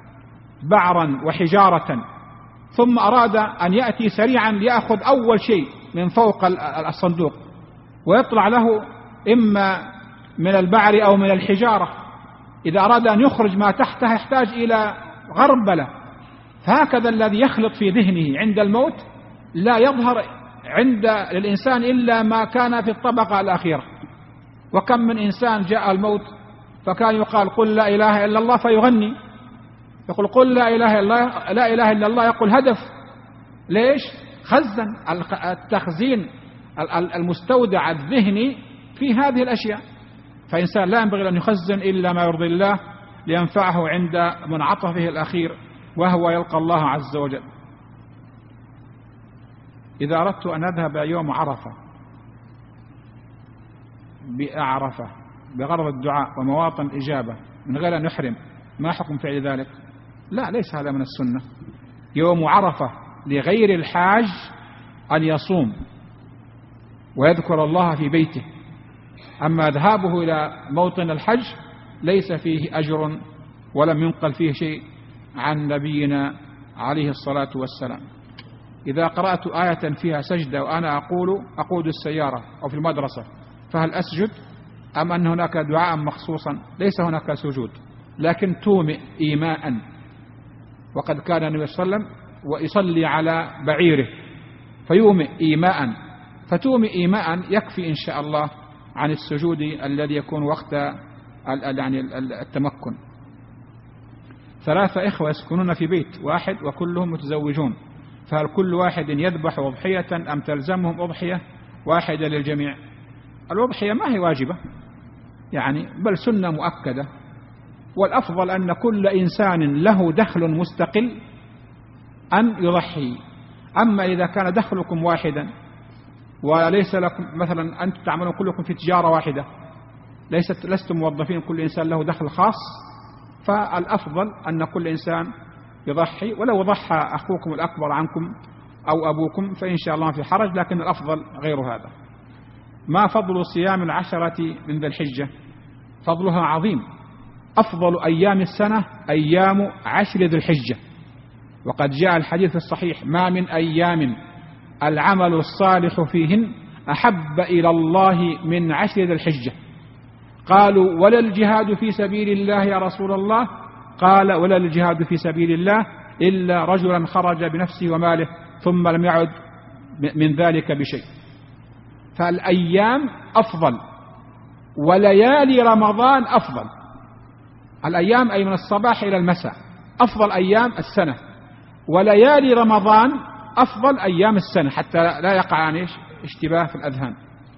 بعرا وحجارة، ثم أراد أن يأتي سريعا ليأخذ أول شيء من فوق الصندوق ويطلع له إما من البعر أو من الحجارة، إذا أراد أن يخرج ما تحته يحتاج إلى غربلة. فهكذا الذي يخلط في ذهنه عند الموت لا يظهر عند الإنسان إلا ما كان في الطبقة الأخيرة. وكم من إنسان جاء الموت فكان يقال قل لا إله إلا الله فيغني، يقول قل لا إله إلا الله، يقول هدف. ليش؟ خزن التخزين المستودع الذهني في هذه الأشياء. فإنسان لا ينبغي أن يخزن إلا ما يرضي الله لينفعه عند منعطفه الأخير وهو يلقى الله عز وجل. إذا أردت أن أذهب يوم عرفة بأعرفة بغرض الدعاء ومواطن الإجابة من غير أن يحرم، ما حكم فعل ذلك؟ لا، ليس هذا من السنة. يوم عرفة لغير الحاج أن يصوم ويذكر الله في بيته. أما ذهابه إلى موطن الحج ليس فيه أجر ولم ينقل فيه شيء عن نبينا عليه الصلاة والسلام. إذا قرأت آية فيها سجدة وأنا أقود السيارة أو في المدرسة فهل أسجد أم أن هناك دعاء مخصوصا؟ ليس هناك سجود، لكن تومئ إيماء. وقد كان النبي صلى الله عليه وسلم ويصلي على بعيره فيومئ إيماء، فتومئ إيماء يكفي إن شاء الله عن السجود الذي يكون وقت التمكن. 3 إخوة يسكنون في بيت واحد وكلهم متزوجون، فهل كل واحد يذبح أضحية أم تلزمهم أضحية واحدة للجميع؟ الأضحية ما هي واجبة بل سنة مؤكدة، والأفضل أن كل إنسان له دخل مستقل أن يضحي. أما إذا كان دخلكم واحدا وليس لكم مثلا أنتم تعملون كلكم في تجارة واحدة، لستم موظفين، كل إنسان له دخل خاص، فالأفضل أن كل إنسان يضحي. ولو ضحى أخوكم الأكبر عنكم أو أبوكم فإن شاء الله في حرج، لكن الأفضل غير هذا. ما فضل صيام العشرة من ذي الحجة؟ فضلها عظيم، أفضل أيام السنة أيام 10 ذي الحجة، وقد جاء الحديث الصحيح: ما من أيام العمل الصالح فيهن أحب إلى الله من 10 ذي الحجة. قالوا: ولا الجهاد في سبيل الله يا رسول الله؟ قال: ولا الجهاد في سبيل الله إلا رجلا خرج بنفسه وماله ثم لم يعد من ذلك بشيء. فالأيام أفضل، وليالي رمضان أفضل. الأيام أي من الصباح إلى المساء أفضل أيام السنة، وليالي رمضان أفضل أيام السنة، حتى لا يقع اشتباه في الأذهان.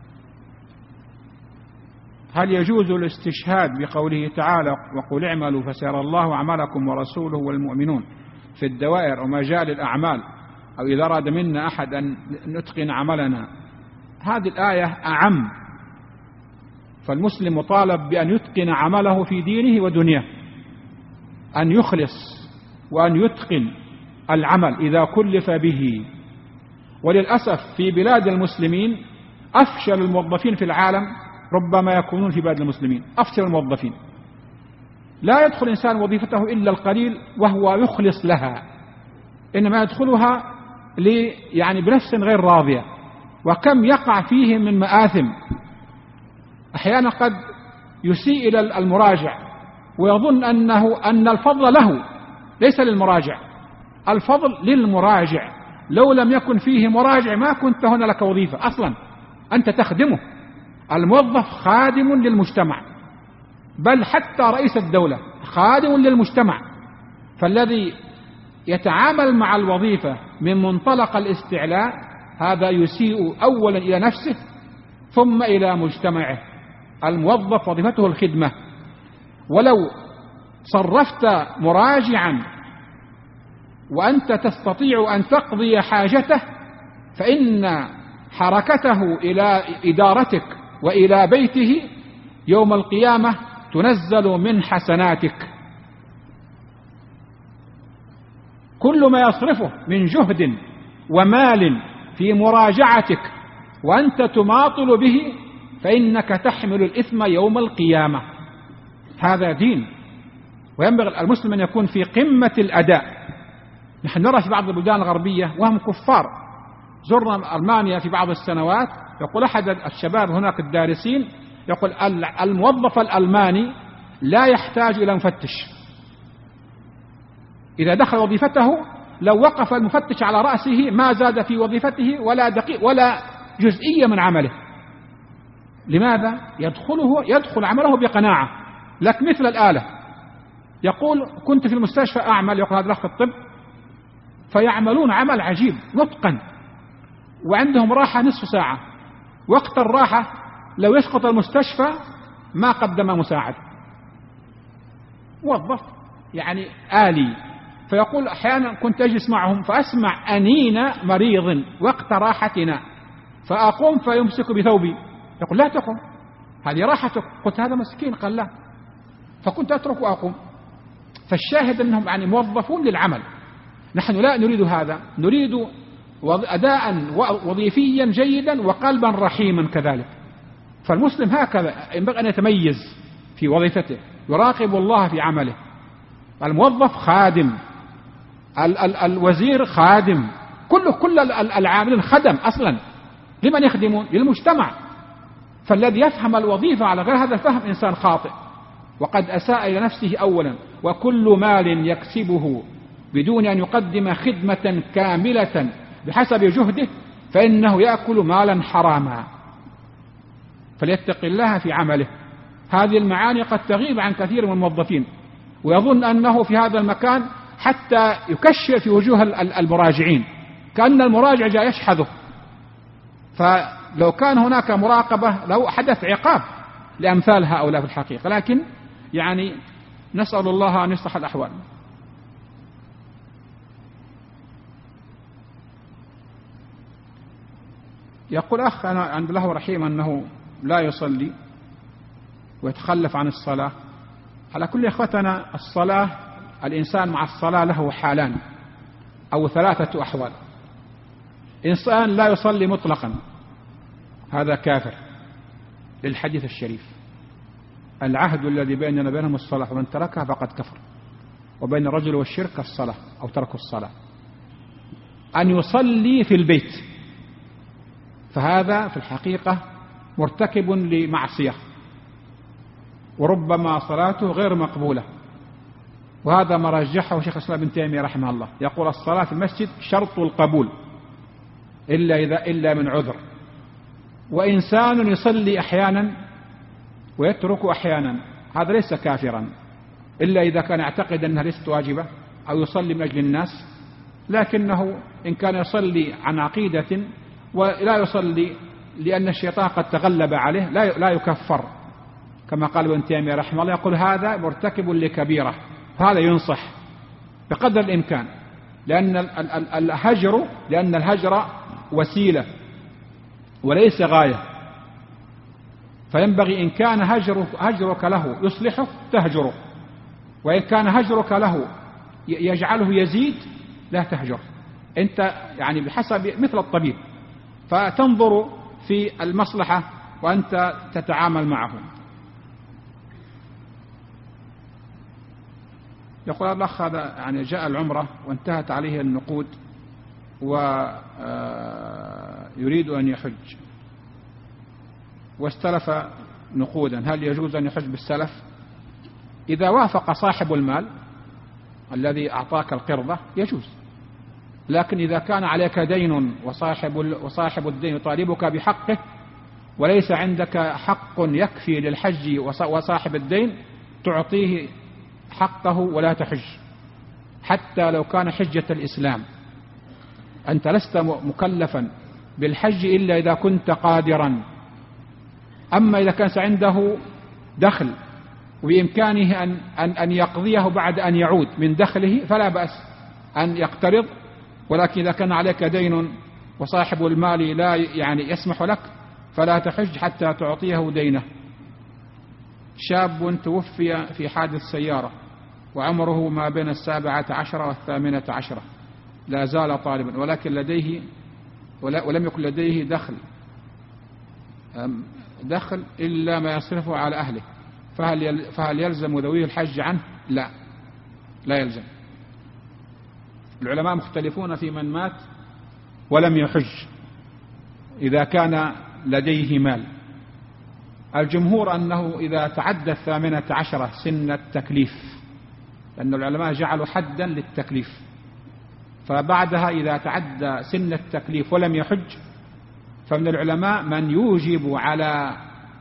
هل يجوز الاستشهاد بقوله تعالى: وقل اعملوا فسيرى الله أعمالكم ورسوله والمؤمنون في الدوائر ومجال الأعمال، أو إذا أراد منا أحد أن نتقن عملنا؟ هذه الآية أعم، فالمسلم مطالب بأن يتقن عمله في دينه ودنياه، أن يخلص وأن يتقن العمل إذا كلف به. وللأسف في بلاد المسلمين أفشل الموظفين في العالم ربما يكونون في بلاد المسلمين، أفشل الموظفين. لا يدخل إنسان وظيفته إلا القليل وهو يخلص لها، إنما يدخلها بنفس غير راضية، وكم يقع فيه من مآثم. أحيانا قد يسيء إلى المراجع ويظن أن الفضل له ليس للمراجع، الفضل للمراجع. لو لم يكن فيه مراجع ما كنت هنا لك وظيفة أصلا، أنت تخدمه. الموظف خادم للمجتمع، بل حتى رئيس الدولة خادم للمجتمع. فالذي يتعامل مع الوظيفة من منطلق الاستعلاء هذا يسيء أولا إلى نفسه ثم إلى مجتمعه. الموظف وظيفته الخدمة، ولو صرفت مراجعا وأنت تستطيع أن تقضي حاجته فإن حركته إلى إدارتك وإلى بيته يوم القيامة تنزل من حسناتك. كل ما يصرفه من جهد ومال في مراجعتك وأنت تماطل به فإنك تحمل الإثم يوم القيامة. هذا دين، وينبغي المسلم أن يكون في قمة الأداء. نحن نرى في بعض البلدان الغربية وهم كفار. زرنا ألمانيا في بعض السنوات، يقول أحد الشباب هناك الدارسين، يقول الموظف الألماني لا يحتاج إلى مفتش. إذا دخل وظيفته لو وقف المفتش على رأسه ما زاد في وظيفته ولا دقيقة ولا جزئية من عمله. لماذا؟ يدخل عمله بقناعة، لك مثل الآلة. يقول كنت في المستشفى أعمل، يقول هذا في الطب، فيعملون عمل عجيب متقن، وعندهم راحة نصف ساعة. وقت الراحة لو يسقط المستشفى ما قدم مساعد، موظف آلي. فيقول أحيانا كنت أجلس معهم فأسمع أنين مريض وقت راحتنا، فأقوم فيمسك بثوبي، يقول لا تقوم هذه راحتك. قلت هذا مسكين، قال لا، فكنت أترك وأقوم. فالشاهد أنهم موظفون للعمل. نحن لا نريد هذا، نريد أداء وظيفيا جيدا وقلبا رحيما كذلك. فالمسلم هكذا ينبغي أن يتميز في وظيفته، يراقب الله في عمله. الموظف خادم، الوزير خادم، كل العاملين خدم أصلا. لمن يخدمون؟ للمجتمع. فالذي يفهم الوظيفة على غير هذا الفهم إنسان خاطئ، وقد أساء إلى نفسه أولا. وكل مال يكسبه بدون أن يقدم خدمة كاملة بحسب جهده فإنه يأكل مالا حراما. فليتق الله في عمله. هذه المعاني قد تغيب عن كثير من الموظفين، ويظن أنه في هذا المكان حتى يكشر في وجوه المراجعين كأن المراجع جاء يشحذه. فلو كان هناك مراقبة لو حدث عقاب لأمثال هؤلاء في الحقيقة، لكن نسأل الله أن يصلح الأحوال. يقول أخ أنا عند الله رحيم أنه لا يصلي ويتخلف عن الصلاة. على كل إخوتنا الصلاة، الإنسان مع الصلاة له حالان أو 3 أحوال. إنسان لا يصلي مطلقا هذا كافر، للحديث الشريف: العهد الذي بيننا وبينهم الصلاة، ومن تركها فقد كفر. وبين الرجل والشرك الصلاة أو ترك الصلاة. أن يصلي في البيت، فهذا في الحقيقة مرتكب لمعصية، وربما صلاته غير مقبولة. وهذا ما رجحه شيخ الإسلام ابن تيمية رحمه الله، يقول: الصلاة في المسجد شرط القبول إلا من عذر. وإنسان يصلي أحيانا ويترك أحيانا، هذا ليس كافرا إلا إذا كان يعتقد أنها ليست واجبة أو يصلي من أجل الناس. لكنه إن كان يصلي عن عقيدة ولا يصلي لأن الشيطان قد تغلب عليه لا يكفر، كما قال ابن تيمية رحمه الله، يقول: هذا مرتكب لكبيرة، هذا ينصح بقدر الإمكان، لأن الهجر وسيلة وليس غاية. فينبغي إن كان هجرك له يصلحه تهجره، وإن كان هجرك له يجعله يزيد لا تهجر. أنت يعني بحسب مثل الطبيب، فتنظر في المصلحة وأنت تتعامل معه. يقول الأخ: هذا يعني جاء العمرة وانتهت عليه النقود ويريد أن يحج واستلف نقودا، هل يجوز أن يحج بالسلف؟ إذا وافق صاحب المال الذي أعطاك القرضة يجوز، لكن إذا كان عليك دين وصاحب الدين يطالبك بحقه وليس عندك حق يكفي للحج وصاحب الدين، تعطيه حقه ولا تحج، حتى لو كان حجة الإسلام. أنت لست مكلفا بالحج إلا إذا كنت قادرا. أما إذا كان عنده دخل وبإمكانه أن يقضيه بعد أن يعود من دخله فلا بأس أن يقترض، ولكن إذا كان عليك دين وصاحب المال لا يعني يسمح لك فلا تحج حتى تعطيه دينه. شاب توفي في حادث سيارة وعمره ما بين 17 و18، لا زال طالبا ولم يكن لديه دخل إلا ما يصرفه على أهله، فهل يلزم ذوي الحج عنه؟ لا يلزم. العلماء مختلفون في من مات ولم يحج إذا كان لديه مال. الجمهور أنه إذا تعدى 18 سن التكليف، لأن العلماء جعلوا حدا للتكليف، فبعدها إذا تعدى سن التكليف ولم يحج فمن العلماء من يوجب على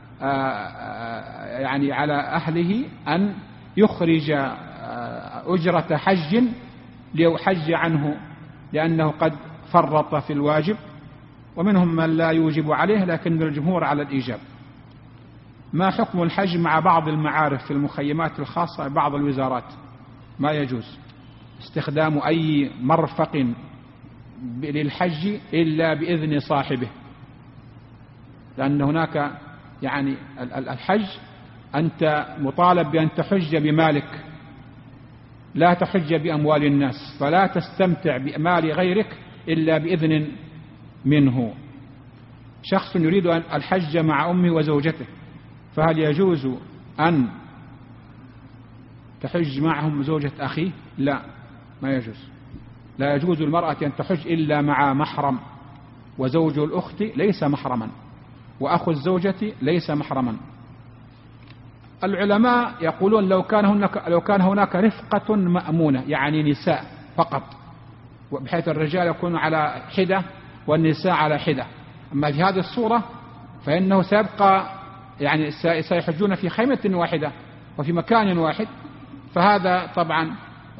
أهله أن يخرج أجرة حج ليحج عنه لأنه قد فرط في الواجب، ومنهم من لا يوجب عليه لكن الجمهور على الإيجاب. ما حكم الحج مع بعض المعارف في المخيمات الخاصة ببعض الوزارات؟ ما يجوز استخدام أي مرفق للحج إلا بإذن صاحبه، لأن هناك يعني الحج أنت مطالب بأن تحج بمالك لا تحج بأموال الناس، فلا تستمتع بمال غيرك إلا بإذن منه. شخص يريد أن الحج مع أمه وزوجته، فهل يجوز أن تحج معهم زوجة أخيه؟ لا، ما يجوز. لا يجوز المرأة أن تحج إلا مع محرم، وزوج الأخت ليس محرما، وأخو الزوجة ليس محرما. العلماء يقولون لو كان هناك رفقة مأمونة، يعني نساء فقط، بحيث الرجال يكون على حدة والنساء على حدة، أما في هذه الصورة فإنه سيبقى يعني سيحجون في خيمة واحدة وفي مكان واحد. فهذا طبعا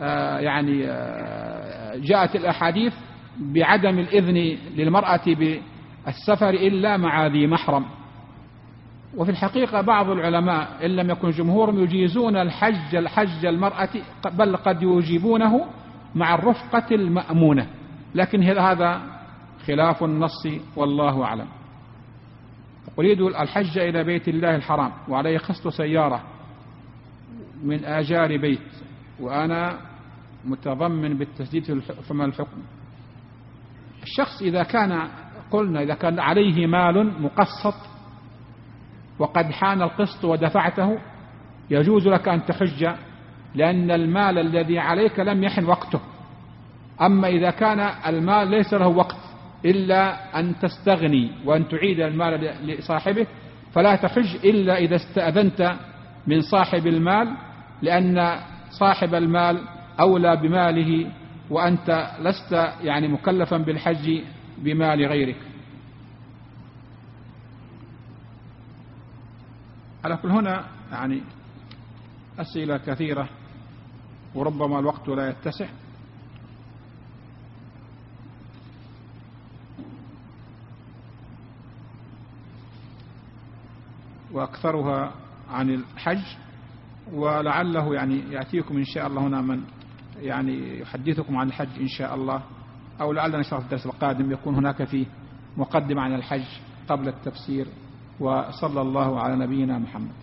جاءت الأحاديث بعدم الإذن للمرأة بالسفر إلا مع ذي محرم. وفي الحقيقة بعض العلماء إن لم يكن جمهورهم يجيزون الحج المرأة، بل قد يوجبونه مع الرفقة المأمونة، لكن هذا خلاف النص والله أعلم. أريد الحج إلى بيت الله الحرام وعليه قسط سيارة من آجار بيت وأنا متضمن بالتسديد، فما الحكم؟ الشخص إذا كان عليه مال مقسط وقد حان القسط ودفعته يجوز لك أن تحج، لأن المال الذي عليك لم يحن وقته. أما إذا كان المال ليس له وقت إلا أن تستغني وأن تعيد المال لصاحبه، فلا تحج إلا إذا استأذنت من صاحب المال، لأن صاحب المال أولى بماله، وأنت لست يعني مكلفا بالحج بمال غيرك. على كل هنا يعني أسئلة كثيرة وربما الوقت لا يتسع. وأكثرها عن الحج، ولعله يعني يأتيكم إن شاء الله هنا من يعني يحدثكم عن الحج إن شاء الله، أو لعلنا نشرح في الدرس القادم يكون هناك فيه مقدمة عن الحج قبل التفسير. وصلى الله على نبينا محمد.